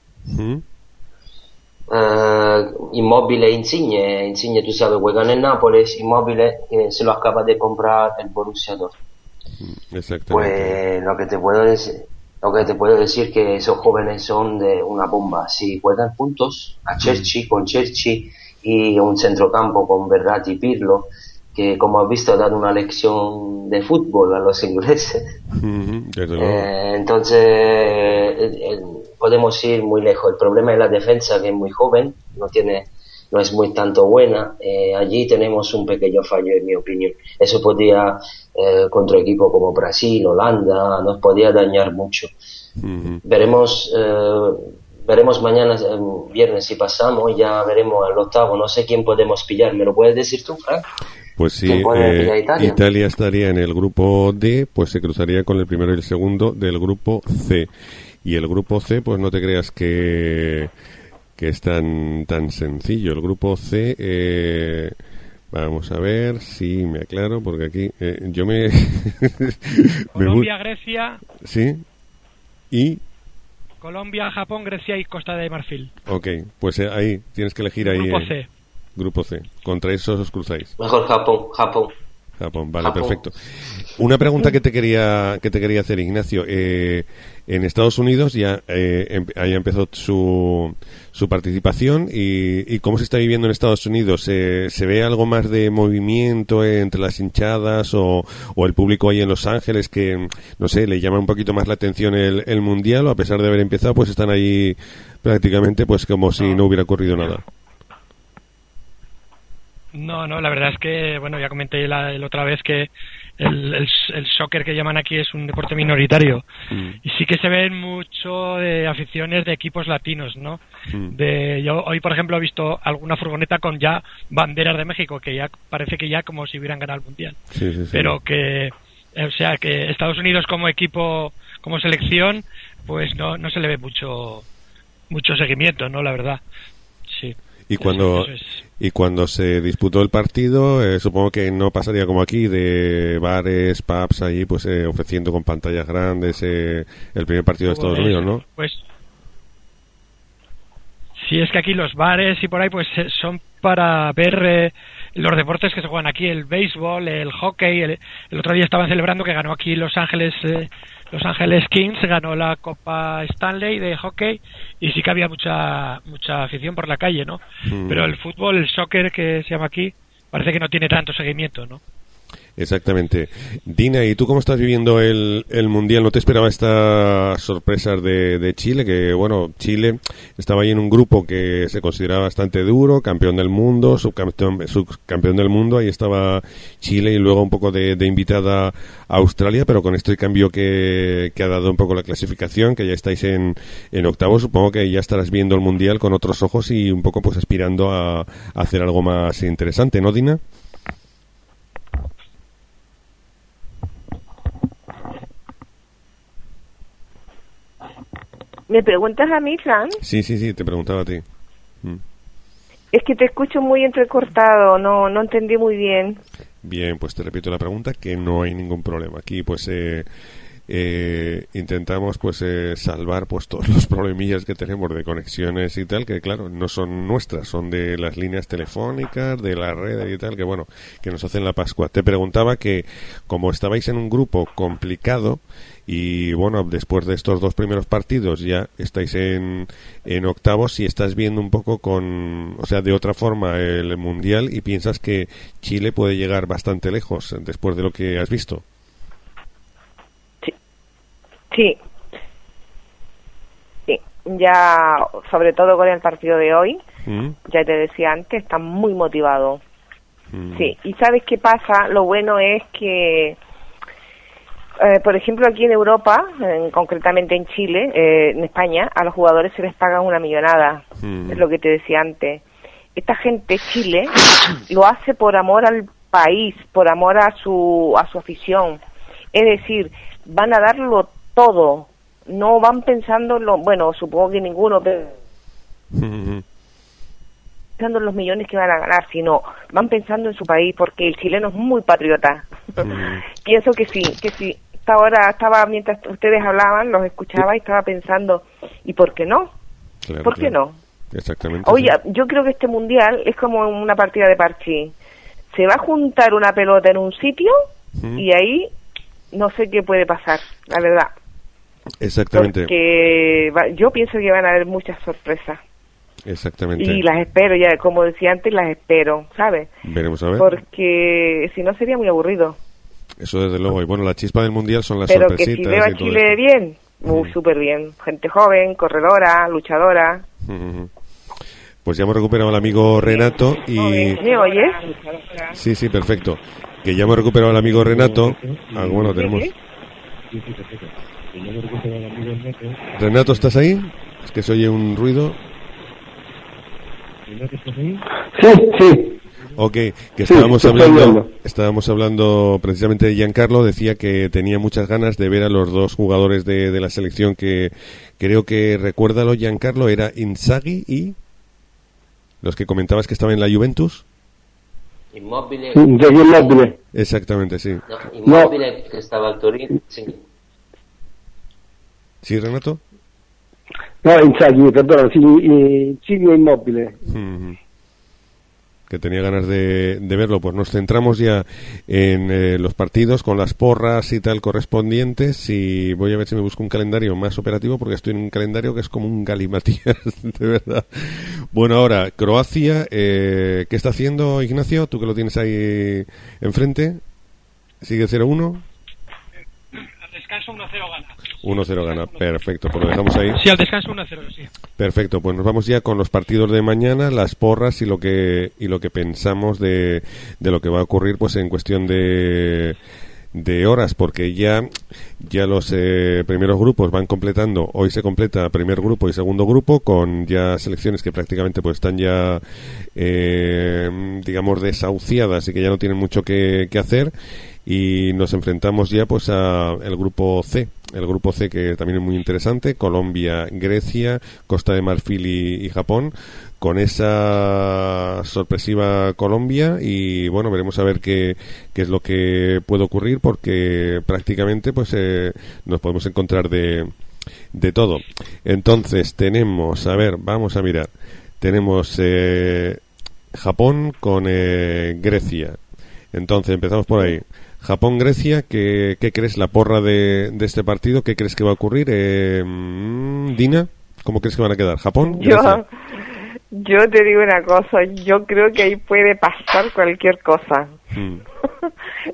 Immobile e Insigne, tú sabes, juegan en Nápoles, Immobile se lo acaba de comprar el Borussia Dortmund. Exactamente. Pues lo que te puedo decir que esos jóvenes son de una bomba. Si juegan juntos, con Cerci y un centrocampo con Verratti y Pirlo, que como has visto ha dado una lección de fútbol a los ingleses. Entonces podemos ir muy lejos. El problema es la defensa, que es muy joven, no es muy tanto buena. Allí tenemos un pequeño fallo, en mi opinión. Eso podría contra equipos como Brasil, Holanda, nos podía dañar mucho. Veremos mañana, viernes, si pasamos, y ya veremos el octavo. No sé quién podemos pillar. ¿Me lo puedes decir tú, Frank? Pues sí, Italia estaría en el grupo D, pues se cruzaría con el primero y el segundo del grupo C. Y el grupo C, pues no te creas que es tan sencillo. El grupo C, vamos a ver si me aclaro, porque aquí yo me... Colombia, Grecia... Sí, y... Colombia, Japón, Grecia y Costa de Marfil. Ok, pues ahí tienes que elegir ahí. Grupo C. Grupo C. Contra esos os cruzáis. Mejor Japón, vale, perfecto. Una pregunta que te quería hacer, Ignacio. En Estados Unidos ya ahí empezó su participación y cómo se está viviendo en Estados Unidos. ¿Se ve algo más de movimiento entre las hinchadas o el público ahí en Los Ángeles que, no sé, le llama un poquito más la atención el Mundial, o a pesar de haber empezado, pues están ahí prácticamente pues como si no hubiera ocurrido nada? No, la verdad es que, bueno, ya comenté la otra vez que el soccer que llaman aquí es un deporte minoritario y sí que se ven mucho de aficiones de equipos latinos, ¿no? Yo hoy, por ejemplo, he visto alguna furgoneta con ya banderas de México, que ya parece que ya como si hubieran ganado el Mundial. Sí. Pero que, o sea, que Estados Unidos como equipo, como selección, pues no se le ve mucho seguimiento, ¿no? La verdad, sí. Y cuando se disputó el partido, supongo que no pasaría como aquí, de bares, pubs allí, pues ofreciendo con pantallas grandes el primer partido de Estados Unidos, ¿no? Pues sí, es que aquí los bares y por ahí pues son para ver los deportes que se juegan aquí, el béisbol, el hockey. El otro día estaban celebrando que ganó aquí Los Ángeles Kings, ganó la Copa Stanley de hockey, y sí que había mucha afición por la calle, ¿no? Pero el fútbol, el soccer que se llama aquí, parece que no tiene tanto seguimiento, ¿no? Exactamente. Dina, ¿y tú cómo estás viviendo el Mundial? ¿No te esperaba estas sorpresas de Chile? Que, bueno, Chile estaba ahí en un grupo que se consideraba bastante duro, campeón del mundo, subcampeón del mundo, ahí estaba Chile y luego un poco de invitada a Australia, pero con este cambio que ha dado un poco la clasificación, que ya estáis en octavos, supongo que ya estarás viendo el Mundial con otros ojos y un poco pues aspirando a hacer algo más interesante, ¿no, Dina? ¿Me preguntas a mí, Fran? Sí, te preguntaba a ti. Es que te escucho muy entrecortado, no entendí muy bien. Bien, pues te repito la pregunta, que no hay ningún problema. Aquí pues intentamos pues salvar pues todos los problemillas que tenemos de conexiones y tal, que claro, no son nuestras, son de las líneas telefónicas, de la red y tal, que bueno, que nos hacen la Pascua. Te preguntaba que como estabais en un grupo complicado y bueno, después de estos 2 primeros partidos ya estáis en octavos, si estás viendo un poco de otra forma el Mundial y piensas que Chile puede llegar bastante lejos después de lo que has visto. Sí, ya sobre todo con el partido de hoy, ya te decía antes, está muy motivado. Sí, y ¿sabes qué pasa? Lo bueno es que, por ejemplo, aquí en Europa, concretamente en Chile, en España, a los jugadores se les paga una millonada, es lo que te decía antes. Esta gente, Chile, lo hace por amor al país, por amor a su afición. Es decir, van a darlo todo, no van pensando en bueno, supongo que ninguno, pero pensando en los millones que van a ganar, sino van pensando en su país, porque el chileno es muy patriota. Pienso que sí. Ahora estaba, mientras ustedes hablaban, los escuchaba y estaba pensando, ¿y por qué no? Claro, ¿Por qué no? Exactamente. Oye, yo creo que este mundial es como una partida de parchís. Se va a juntar una pelota en un sitio y ahí no sé qué puede pasar, la verdad. Exactamente. Porque yo pienso que van a haber muchas sorpresas. Exactamente. Y las espero, ya como decía antes, las espero, ¿sabes? Veremos a ver. Porque si no sería muy aburrido. Eso desde luego. Y bueno, la chispa del Mundial son las pero sorpresitas. Pero que si veo a Chile bien, súper bien. Gente joven, corredora, luchadora. Pues ya hemos recuperado al amigo Renato y... ¿Me oyes? Sí, perfecto. Que ya hemos recuperado al amigo Renato. Bueno, tenemos... Renato, ¿estás ahí? Es que se oye un ruido. Sí. Ok, que estábamos hablando precisamente de Giancarlo. Decía que tenía muchas ganas de ver a los 2 jugadores de la selección que creo que, recuérdalo, Giancarlo, era Inzaghi y los que comentabas que estaban en la Juventus. Immobile. Immobile. Exactamente, sí. No, Immobile que estaba al Torino, sí. ¿Sí, Renato? No, Inzaghi, perdona, sí, Immobile. Que tenía ganas de verlo. Pues nos centramos ya en los partidos con las porras y tal correspondientes, y voy a ver si me busco un calendario más operativo, porque estoy en un calendario que es como un galimatías, de verdad. Bueno, ahora, Croacia, ¿qué está haciendo, Ignacio? Tú que lo tienes ahí enfrente. ¿Sigue 0-1? Al descanso 1-0 gana. 1-0 gana, perfecto, pues lo dejamos ahí. Sí, al descanso 1-0, sí. Perfecto, pues nos vamos ya con los partidos de mañana, las porras y lo que pensamos de lo que va a ocurrir pues en cuestión de horas, porque ya los primeros grupos van completando. Hoy se completa primer grupo y segundo grupo, con ya selecciones que prácticamente pues están ya digamos desahuciadas y que ya no tienen mucho que hacer, y nos enfrentamos ya pues a el grupo C, que también es muy interesante: Colombia, Grecia, Costa de Marfil y Japón, con esa sorpresiva Colombia. Y bueno, veremos a ver qué es lo que puede ocurrir, porque prácticamente pues nos podemos encontrar de todo. Entonces tenemos, vamos a mirar, tenemos Japón con Grecia. Entonces empezamos por ahí. Japón-Grecia, ¿qué crees la porra de este partido? ¿Qué crees que va a ocurrir? Dina, ¿cómo crees que van a quedar? ¿Japón? Yo te digo una cosa, yo creo que ahí puede pasar cualquier cosa.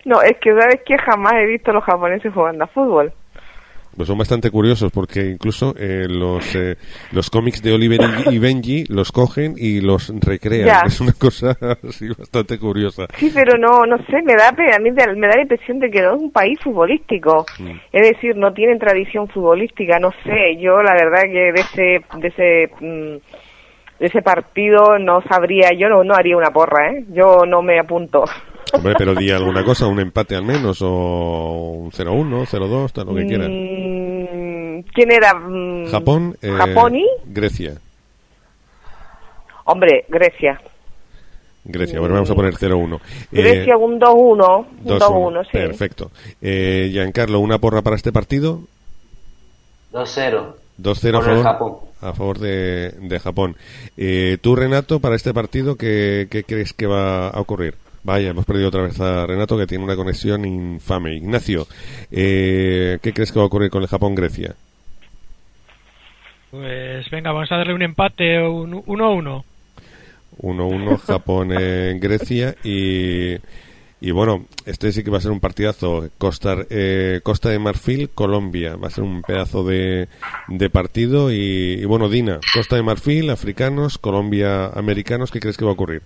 No, es que sabes que jamás he visto a los japoneses jugando a fútbol. Pues son bastante curiosos porque incluso los cómics de Oliver y Benji los cogen y los recrean. Ya. Es una cosa así bastante curiosa. Sí, pero no sé, a mí me da la impresión de que no es un país futbolístico. Es decir, no tienen tradición futbolística, no sé. Yo la verdad que de ese partido no sabría, yo no haría una porra, ¿eh? Yo no me apunto. Hombre, pero di alguna cosa, un empate al menos, o un 0-1, 0-2, tal, lo que quieras. ¿Quién era? Japón, ¿Japón y? Grecia. Hombre, Grecia. Bueno, vamos a poner 0-1. Grecia un 2-1. Un 2-1, sí. Perfecto. Giancarlo, ¿una porra para este partido? 2-0. 2-0 a favor de Japón. Tú, Renato, para este partido, ¿qué crees que va a ocurrir? Vaya, hemos perdido otra vez a Renato, que tiene una conexión infame. Ignacio, ¿qué crees que va a ocurrir con el Japón-Grecia? Pues venga, vamos a darle un empate, un 1-1. 1-1 Japón-Grecia y bueno, este sí que va a ser un partidazo. Costa de Marfil, Colombia. Va a ser un pedazo de partido y bueno, Dina, Costa de Marfil, africanos, Colombia, americanos. ¿Qué crees que va a ocurrir?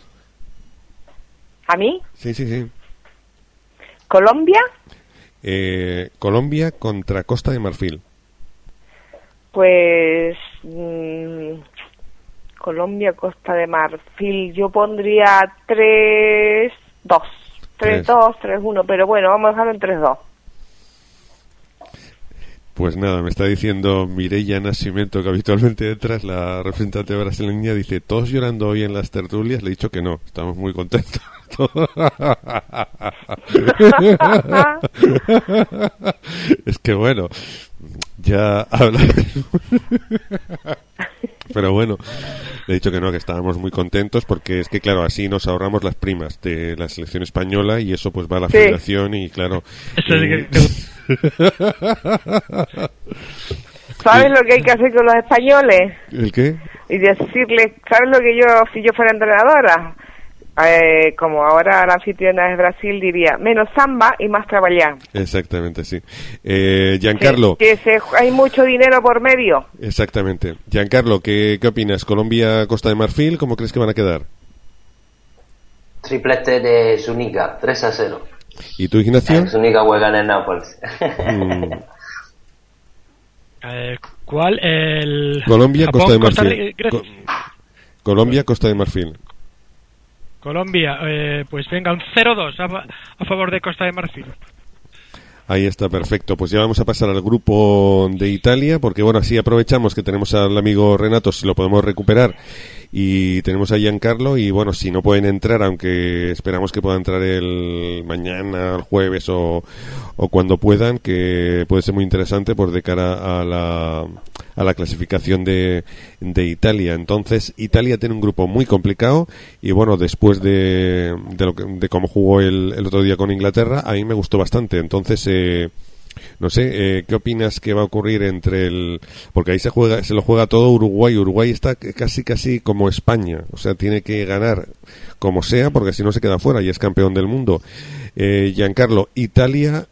¿A mí? Sí. ¿Colombia? Colombia contra Costa de Marfil. Pues Colombia, Costa de Marfil. Yo pondría 3-2. 3-2, 3-1, pero bueno, vamos a dejarlo en 3-2. Pues nada, me está diciendo Mireia Nascimento, que habitualmente detrás, la representante brasileña, dice, todos llorando hoy en las tertulias. Le he dicho que no, estamos muy contentos. Es que bueno, ya habla. Pero bueno, le he dicho que no, que estábamos muy contentos porque es que claro, así nos ahorramos las primas de la selección española y eso pues va a la federación y claro. ¿Sabes lo que hay que hacer con los españoles? ¿El qué? Y decirles, ¿sabes lo que si yo fuera entrenadora? Como ahora la anfitriona es Brasil, diría menos samba y más trabajar. Exactamente, sí. Giancarlo. Hay mucho dinero por medio. Exactamente. Giancarlo, ¿qué opinas? Colombia, Costa de Marfil, ¿cómo crees que van a quedar? Triplete de Zúñiga, 3-0. ¿Y tú, Ignacio? Zúñiga juega en el Nápoles. ¿Cuál? Colombia, Japón, Costa de Marfil. Colombia, Costa de Marfil. Colombia, pues venga, un 0-2 a favor de Costa de Marfil. Ahí está, perfecto. Pues ya vamos a pasar al grupo de Italia, porque bueno, así aprovechamos que tenemos al amigo Renato, si lo podemos recuperar, y tenemos a Giancarlo, y bueno, si no pueden entrar, aunque esperamos que puedan entrar el mañana, el jueves o cuando puedan, que puede ser muy interesante pues de cara a la clasificación de Italia. Entonces, Italia tiene un grupo muy complicado y bueno, después de cómo jugó el otro día con Inglaterra, a mí me gustó bastante. Entonces, no sé, ¿qué opinas que va a ocurrir porque ahí se lo juega todo Uruguay. Uruguay está casi como España, o sea, tiene que ganar como sea, porque si no se queda fuera y es campeón del mundo. Giancarlo, Italia,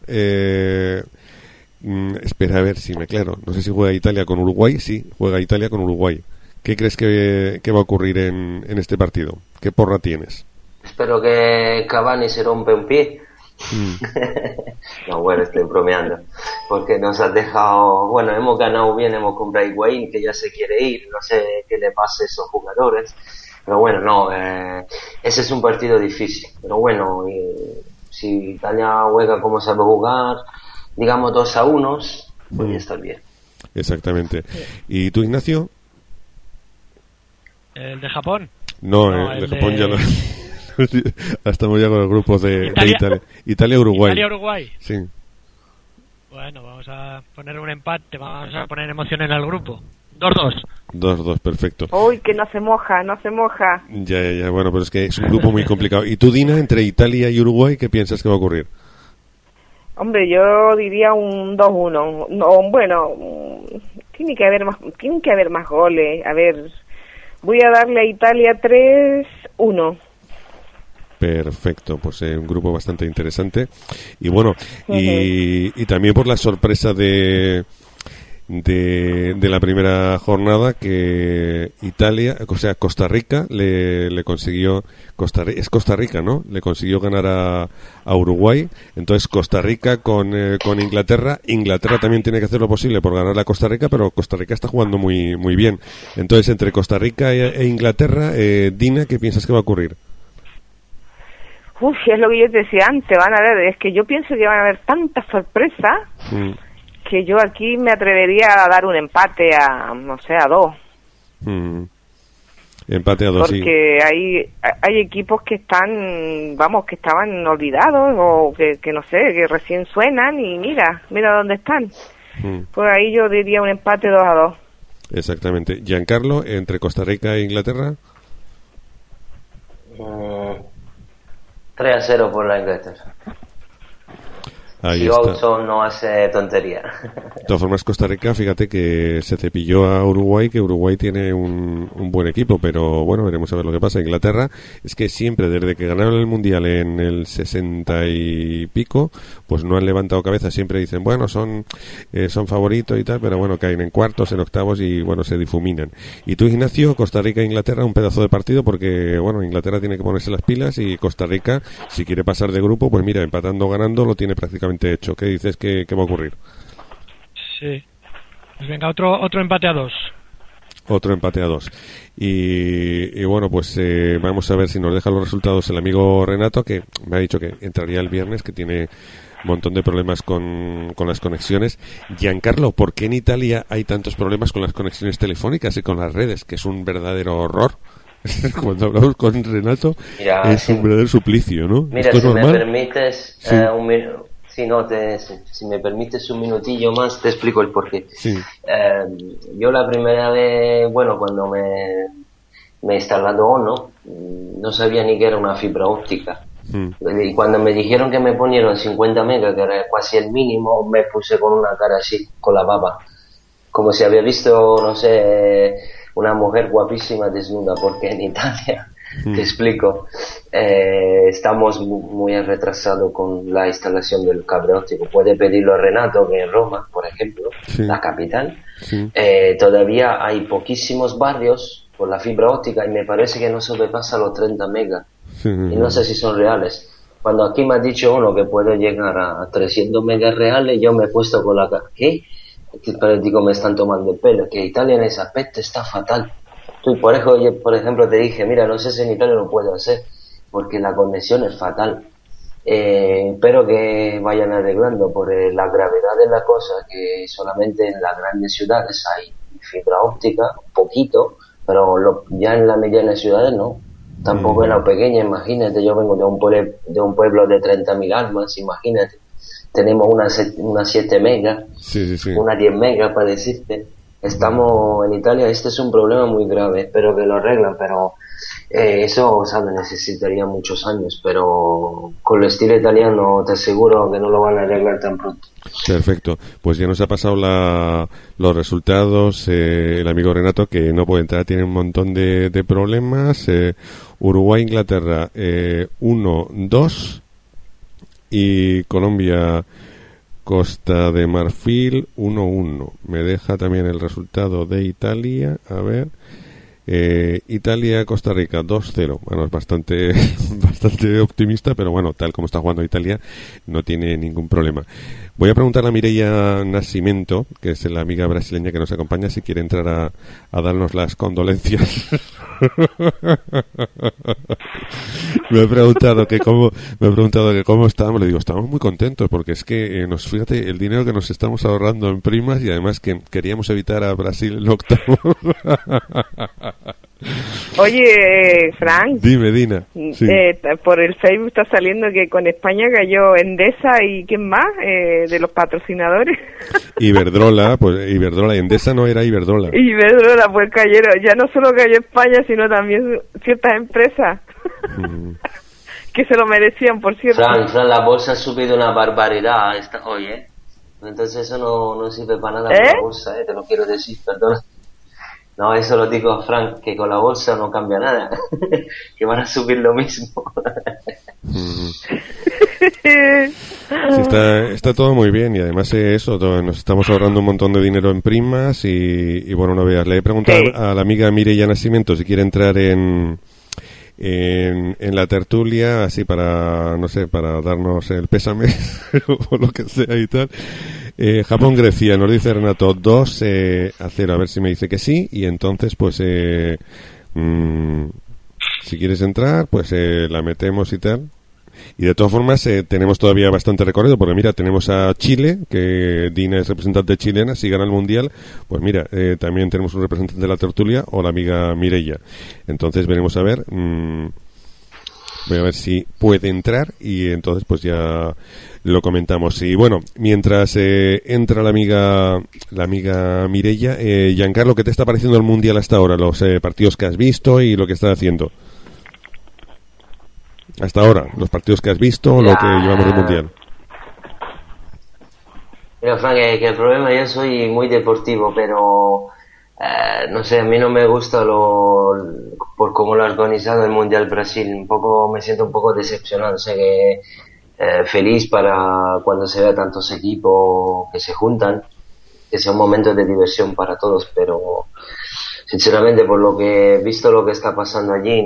espera a ver si me aclaro, no sé si juega Italia con Uruguay. Sí, juega Italia con Uruguay. ¿Qué crees que va a ocurrir en este partido? ¿Qué porra tienes? Espero que Cavani se rompe un pie. No, bueno, estoy bromeando porque nos has dejado, bueno, hemos ganado bien, hemos comprado a Higuaín, que ya se quiere ir, no sé qué le pasa a esos jugadores, pero bueno, no, ese es un partido difícil, pero bueno, si Italia juega como sabe jugar, digamos 2-1, pues está bien. Exactamente. ¿Y tú, Ignacio? ¿El de Japón? No, el de Japón ya lo... Estamos ya con el grupo de Italia. Italia-Uruguay. Italia-Uruguay. Sí. Bueno, vamos a poner un empate, vamos a poner emoción en el grupo. 2-2. 2-2, perfecto. Uy, que no se moja. Ya, bueno, pero es que es un grupo muy complicado. ¿Y tú, Dina, entre Italia y Uruguay, qué piensas que va a ocurrir? Hombre, yo diría un 2-1. No, bueno, tiene que haber más goles. A ver, voy a darle a Italia 3-1. Perfecto, pues un grupo bastante interesante. Y bueno, y también por la sorpresa de la primera jornada, que Italia, o sea, Costa Rica le consiguió, es Costa Rica, ¿no? Le consiguió ganar a Uruguay. Entonces Costa Rica con Inglaterra también tiene que hacer lo posible por ganar a Costa Rica, pero Costa Rica está jugando muy muy bien. Entonces, entre Costa Rica e Inglaterra, Dina, ¿qué piensas que va a ocurrir? Es lo que yo te decía antes, van a ver, es que yo pienso que van a haber tantas sorpresas que yo aquí me atrevería a dar un empate a, no sé, a 2. Empate a 2, sí. Porque hay equipos que están, que estaban olvidados o que no sé, que recién suenan y mira dónde están. Por ahí yo diría un empate 2-2. Exactamente. Giancarlo, entre Costa Rica e Inglaterra. 3-0 por la Inglaterra. Ahí si está. Hudson no hace tontería. De todas formas, Costa Rica, fíjate que se cepilló a Uruguay, que Uruguay tiene un buen equipo, pero bueno, veremos a ver lo que pasa. Inglaterra es que siempre, desde que ganaron el Mundial en el 60 y pico, pues no han levantado cabeza. Siempre dicen, bueno, son favoritos y tal, pero bueno, caen en cuartos, en octavos y bueno, se difuminan. Y tú, Ignacio, Costa Rica e Inglaterra, un pedazo de partido, porque bueno, Inglaterra tiene que ponerse las pilas y Costa Rica, si quiere pasar de grupo, pues mira, empatando o ganando, lo tiene prácticamente hecho. ¿Qué dices que va a ocurrir? Sí. Pues venga, otro empate a 2. Otro empate a 2. Y bueno, pues vamos a ver si nos deja los resultados el amigo Renato, que me ha dicho que entraría el viernes, que tiene un montón de problemas con las conexiones. Giancarlo, ¿por qué en Italia hay tantos problemas con las conexiones telefónicas y con las redes? Que es un verdadero horror. Cuando hablamos con Renato, mira, es un verdadero suplicio, ¿no? Mira, ¿esto es normal? me permites Sí. Si me permites un minutillo más, te explico el porqué. Sí. Yo la primera vez, bueno, cuando me he instalado Ono, no sabía ni que era una fibra óptica. Y cuando me dijeron que me ponieron 50 megas, que era casi el mínimo, me puse con una cara así, con la baba. Como si había visto, no sé, una mujer guapísima desnuda, porque en Italia, te explico, estamos muy retrasados con la instalación del cable óptico. Puede pedirlo a Renato, que en Roma, por ejemplo, la capital, todavía hay poquísimos barrios por la fibra óptica y me parece que no sobrepasa los 30 megas. Y no sé si son reales. Cuando aquí me ha dicho uno que puede llegar a 300 megas reales, yo me he puesto con la cara. ¿Qué? Pero digo, me están tomando el pelo. Que Italia en ese aspecto está fatal. Y por eso, yo, por ejemplo, te dije, mira, no sé si en Italia lo puedo hacer, porque la conexión es fatal. Espero que vayan arreglando por la gravedad de la cosa, que solamente en las grandes ciudades hay fibra óptica, poquito, pero ya en las medianas ciudades no. Tampoco en la pequeña, imagínate, yo vengo de un pueblo de 30.000 almas, imagínate. Tenemos una 7 megas, una 10 megas para decirte. Estamos en Italia, este es un problema muy grave, espero que lo arreglen, pero eso, ¿sabes? Necesitaría muchos años, pero con el estilo italiano te aseguro que no lo van a arreglar tan pronto. Perfecto, pues ya nos ha pasado los resultados el amigo Renato, que no puede entrar, tiene un montón de problemas. Uruguay, Inglaterra 1-2 y Colombia, Costa de Marfil 1-1. Me deja también el resultado de Italia, a ver, Italia, Costa Rica 2-0. Bueno, es bastante optimista, pero bueno, tal como está jugando Italia, no tiene ningún problema. Voy a preguntarle a Mireia Nascimento, que es la amiga brasileña que nos acompaña, si quiere entrar a darnos las condolencias. Me ha preguntado que cómo estábamos. Le digo, estamos muy contentos, porque es que fíjate el dinero que nos estamos ahorrando en primas, y además que queríamos evitar a Brasil en octavo. Oye, Frank. Dime, Dina. Sí. Por el Facebook está saliendo que con España cayó Endesa y ¿quién más? De los patrocinadores. Iberdrola, Endesa no era Iberdrola. Iberdrola, pues cayeron. Ya no solo cayó España, sino también ciertas empresas. Que se lo merecían, por cierto. Fran, la bolsa ha subido una barbaridad hoy, Entonces eso no sirve para nada para la bolsa, te lo quiero decir, perdona. No, eso lo digo a Frank, que con la bolsa no cambia nada, que van a subir lo mismo. Sí, está todo muy bien y además eso, nos estamos ahorrando un montón de dinero en primas y bueno, no veas, le he preguntado a la amiga Mireia Nascimento si quiere entrar en la tertulia, así para, no sé, para darnos el pésame o lo que sea y tal. Japón-Grecia, nos dice Renato 2-0, a ver si me dice que sí, y entonces pues si quieres entrar pues la metemos y tal. Y de todas formas tenemos todavía bastante recorrido, porque mira, tenemos a Chile, que Dina es representante chilena, si gana el Mundial, pues mira, también tenemos un representante de la tertulia, o la amiga Mireia. Entonces veremos a ver, voy a ver si puede entrar, y entonces pues ya lo comentamos. Y bueno, mientras entra la amiga Mireia, Giancarlo, ¿qué te está pareciendo el Mundial hasta ahora? Los partidos que has visto y lo que está haciendo hasta ahora, los partidos que has visto, lo que llevamos del Mundial. Mira, Frank, que el problema, yo soy muy deportivo, pero no sé, a mí no me gusta por cómo lo ha organizado el Mundial Brasil. Me siento un poco decepcionado. Sé que feliz para cuando se vea tantos equipos que se juntan, que sea un momento de diversión para todos, pero sinceramente por lo que he visto lo que está pasando allí,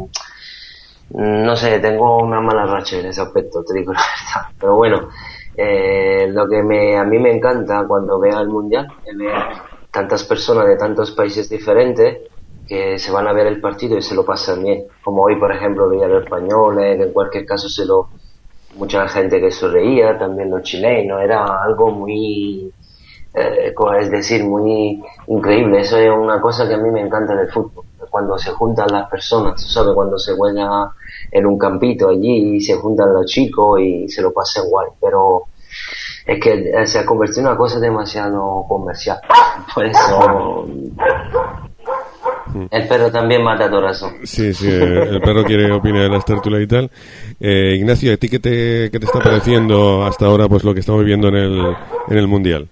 no sé, tengo una mala racha en ese aspecto, te digo la verdad. Pero bueno, lo que a mí me encanta cuando veo el Mundial es ver tantas personas de tantos países diferentes que se van a ver el partido y se lo pasan bien. Como hoy, por ejemplo, veía los españoles, que en cualquier caso mucha gente que sonreía, también los chilenos, era algo muy, es decir, muy increíble. Eso es una cosa que a mí me encanta del fútbol, cuando se juntan las personas, ¿sabes? Cuando se juega en un campito allí y se juntan los chicos y se lo pasan guay, pero es que se ha convertido en una cosa demasiado comercial. Por eso el perro también mata corazón. Sí, el perro quiere opinar de las tertulias y tal. Ignacio, ¿a ti qué te está pareciendo hasta ahora pues lo que estamos viviendo en el Mundial?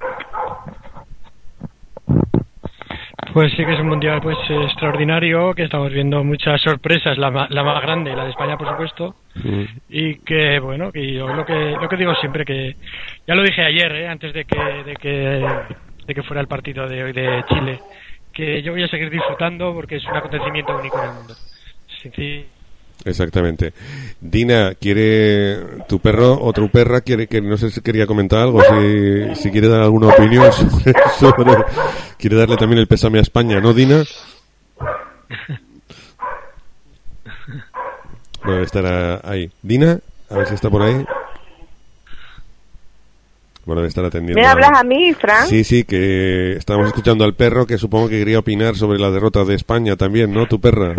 Pues sí que es un mundial pues extraordinario, que estamos viendo muchas sorpresas, la más grande, la de España por supuesto, y que bueno, que yo lo que digo siempre, que ya lo dije ayer, antes de que fuera el partido de hoy de Chile, que yo voy a seguir disfrutando porque es un acontecimiento único en el mundo. Sí. Exactamente. Dina, tu perro o tu perra que no sé si quería comentar algo, si quiere dar alguna opinión sobre quiere darle también el pésame a España, ¿no, Dina? No, debe estar ahí. Dina, a ver si está por ahí. Bueno, debe estar atendiendo. ¿Me hablas a mí, Fran? Sí, que estábamos escuchando al perro que supongo que quería opinar sobre la derrota de España también, ¿no? Tu perra.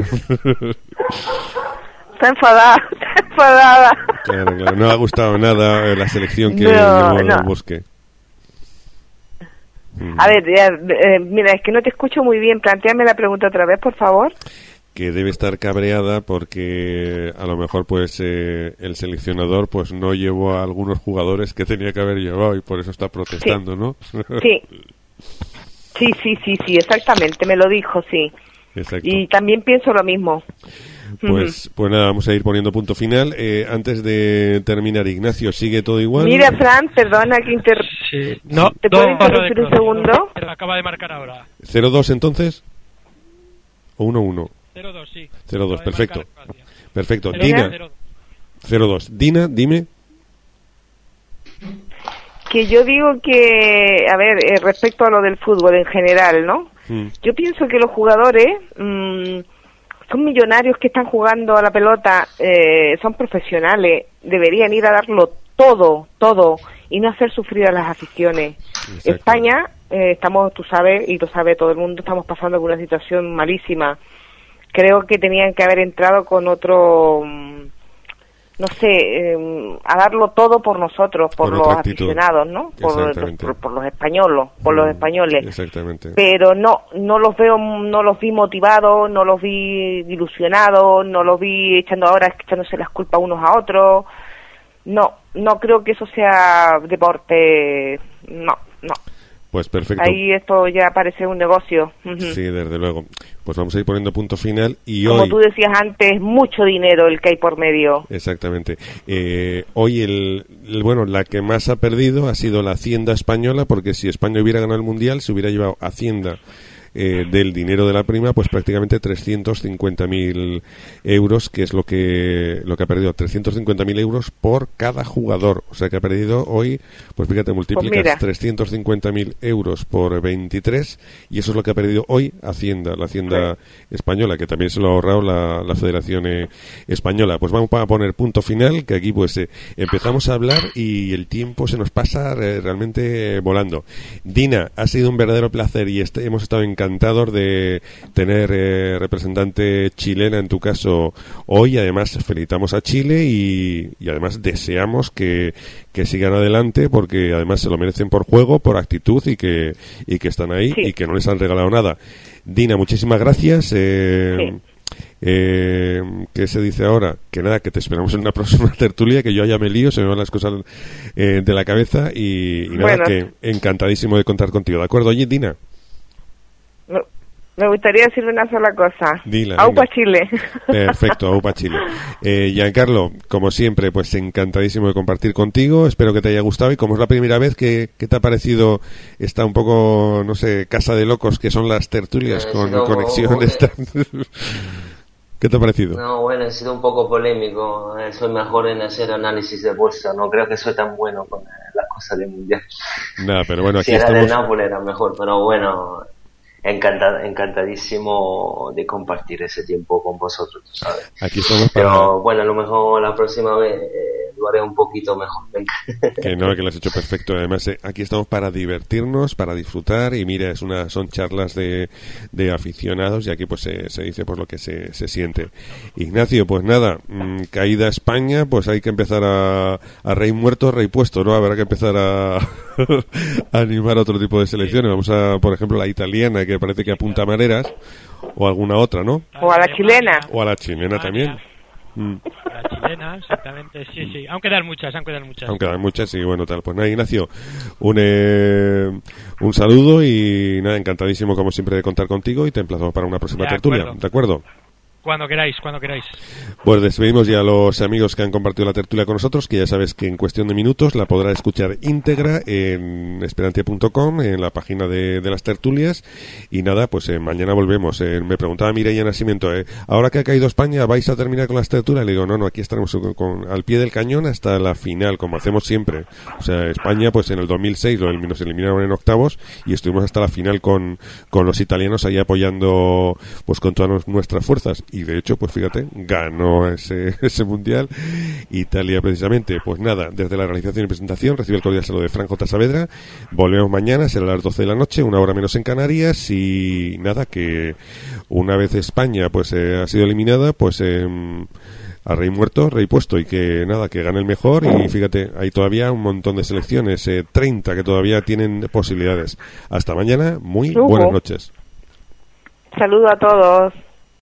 Está enfadada. Claro, no ha gustado nada la selección que llevó al bosque. A ver, mira, es que no te escucho muy bien. Plantéame la pregunta otra vez, por favor. Que debe estar cabreada porque a lo mejor pues el seleccionador pues no llevó a algunos jugadores que tenía que haber llevado y por eso está protestando, ¿no? Sí, exactamente, me lo dijo, sí. Exacto. Y también pienso lo mismo. Pues nada, vamos a ir poniendo punto final. Antes de terminar, Ignacio, ¿sigue todo igual? Mira, Fran, perdona que Sí. No, ¿te puedo interrumpir un segundo? Acaba de marcar ahora. 0-2 entonces. ¿O 1-1? 0-2, sí. 0-2, perfecto. Perfecto. 0-2. Dina. 0-2. Dina, dime. Que yo digo que, a ver, respecto a lo del fútbol en general, ¿no? Yo pienso que los jugadores son millonarios que están jugando a la pelota, son profesionales, deberían ir a darlo todo, y no hacer sufrir a las aficiones. Exacto. España, tú sabes, y lo sabe todo el mundo, estamos pasando por una situación malísima. Creo que tenían que haber entrado con otro, no sé, a darlo todo por nosotros, por los aficionados, ¿no? Por los españoles. Exactamente. Pero no los vi motivados, no los vi ilusionados, no los vi echándose las culpas unos a otros. No creo que eso sea deporte, no. Pues perfecto. Ahí esto ya parece un negocio. Sí, desde luego. Pues vamos a ir poniendo punto final y Como hoy... tú decías antes, mucho dinero el que hay por medio. Exactamente. Hoy bueno, la que más ha perdido ha sido la Hacienda española, porque si España hubiera ganado el Mundial, se hubiera llevado Hacienda del dinero de la prima, pues prácticamente 350.000 euros, que es lo que ha perdido, 350.000 euros por cada jugador. O sea que ha perdido hoy, pues fíjate, multiplicas 350.000 euros por 23 y eso es lo que ha perdido hoy Hacienda, la Hacienda española, que también se lo ha ahorrado la Federación Española. Pues vamos a poner punto final, que aquí pues empezamos a hablar y el tiempo se nos pasa realmente volando. Dina, ha sido un verdadero placer y hemos estado encantados de tener representante chilena en tu caso hoy. Además felicitamos a Chile y además deseamos que sigan adelante, porque además se lo merecen por juego, por actitud y que están ahí y que no les han regalado nada. Dina, muchísimas gracias. ¿Qué se dice ahora? Que nada, que te esperamos en una próxima tertulia, que yo ya me lío, se me van las cosas de la cabeza y nada, que encantadísimo de contar contigo. ¿De acuerdo? Oye, Dina. Me gustaría decirle una sola cosa. Dila, ¡Aupa Chile! Perfecto, ¡aupa Chile! Giancarlo, como siempre, pues encantadísimo de compartir contigo. Espero que te haya gustado y como es la primera vez, ¿qué te ha parecido esta un poco, no sé, casa de locos que son las tertulias con conexión? ¿Qué te ha parecido? No, bueno, ha sido un poco polémico. Soy mejor en hacer análisis de bolsa. No creo que soy tan bueno con las cosas del mundial. Nada, pero bueno, aquí si era estamos... de Nápoles era mejor, pero bueno... encantadísimo de compartir ese tiempo con vosotros, tú sabes. Aquí estamos para... Pero bueno, a lo mejor la próxima vez lo haré un poquito mejor. Que no, que lo has hecho perfecto. Además, aquí estamos para divertirnos, para disfrutar y mira, son charlas de aficionados y aquí pues se dice pues lo que se siente. Ignacio, pues nada, caída España, pues hay que empezar a rey muerto, rey puesto, ¿no? Habrá que empezar a animar a otro tipo de selecciones. Vamos a, por ejemplo, la italiana, que parece que apunta maneras, o alguna otra, ¿no? O a la chilena. O a la chilena también. La chilena, exactamente, sí. Aunque dan muchas. Aunque dan muchas, y bueno, tal. Pues nada, Ignacio, un saludo y nada, encantadísimo como siempre de contar contigo y te emplazamos para una próxima tertulia. ¿De acuerdo? Cuando queráis. Pues despedimos ya a los amigos que han compartido la tertulia con nosotros, que ya sabes que en cuestión de minutos la podrás escuchar íntegra en esperantia.com, en la página de las tertulias. Y nada, pues mañana volvemos. Me preguntaba Mireia Nascimento, ahora que ha caído España, ¿vais a terminar con las tertulias? Le digo, no, aquí estaremos al pie del cañón hasta la final, como hacemos siempre. O sea, España, pues en el 2006 nos eliminaron en octavos y estuvimos hasta la final con los italianos ahí apoyando pues con todas nuestras fuerzas. Y de hecho, pues fíjate, ganó ese mundial Italia precisamente. Pues nada, desde la realización y presentación recibe el cordial saludo de Frank J. Saavedra. Volvemos mañana, será a las 12 de la noche, una hora menos en Canarias. Y nada, que una vez España pues ha sido eliminada, pues a rey muerto, rey puesto, y que nada, que gane el mejor. Y fíjate, hay todavía un montón de selecciones, 30 que todavía tienen posibilidades. Hasta mañana, muy buenas noches. Saludo a todos.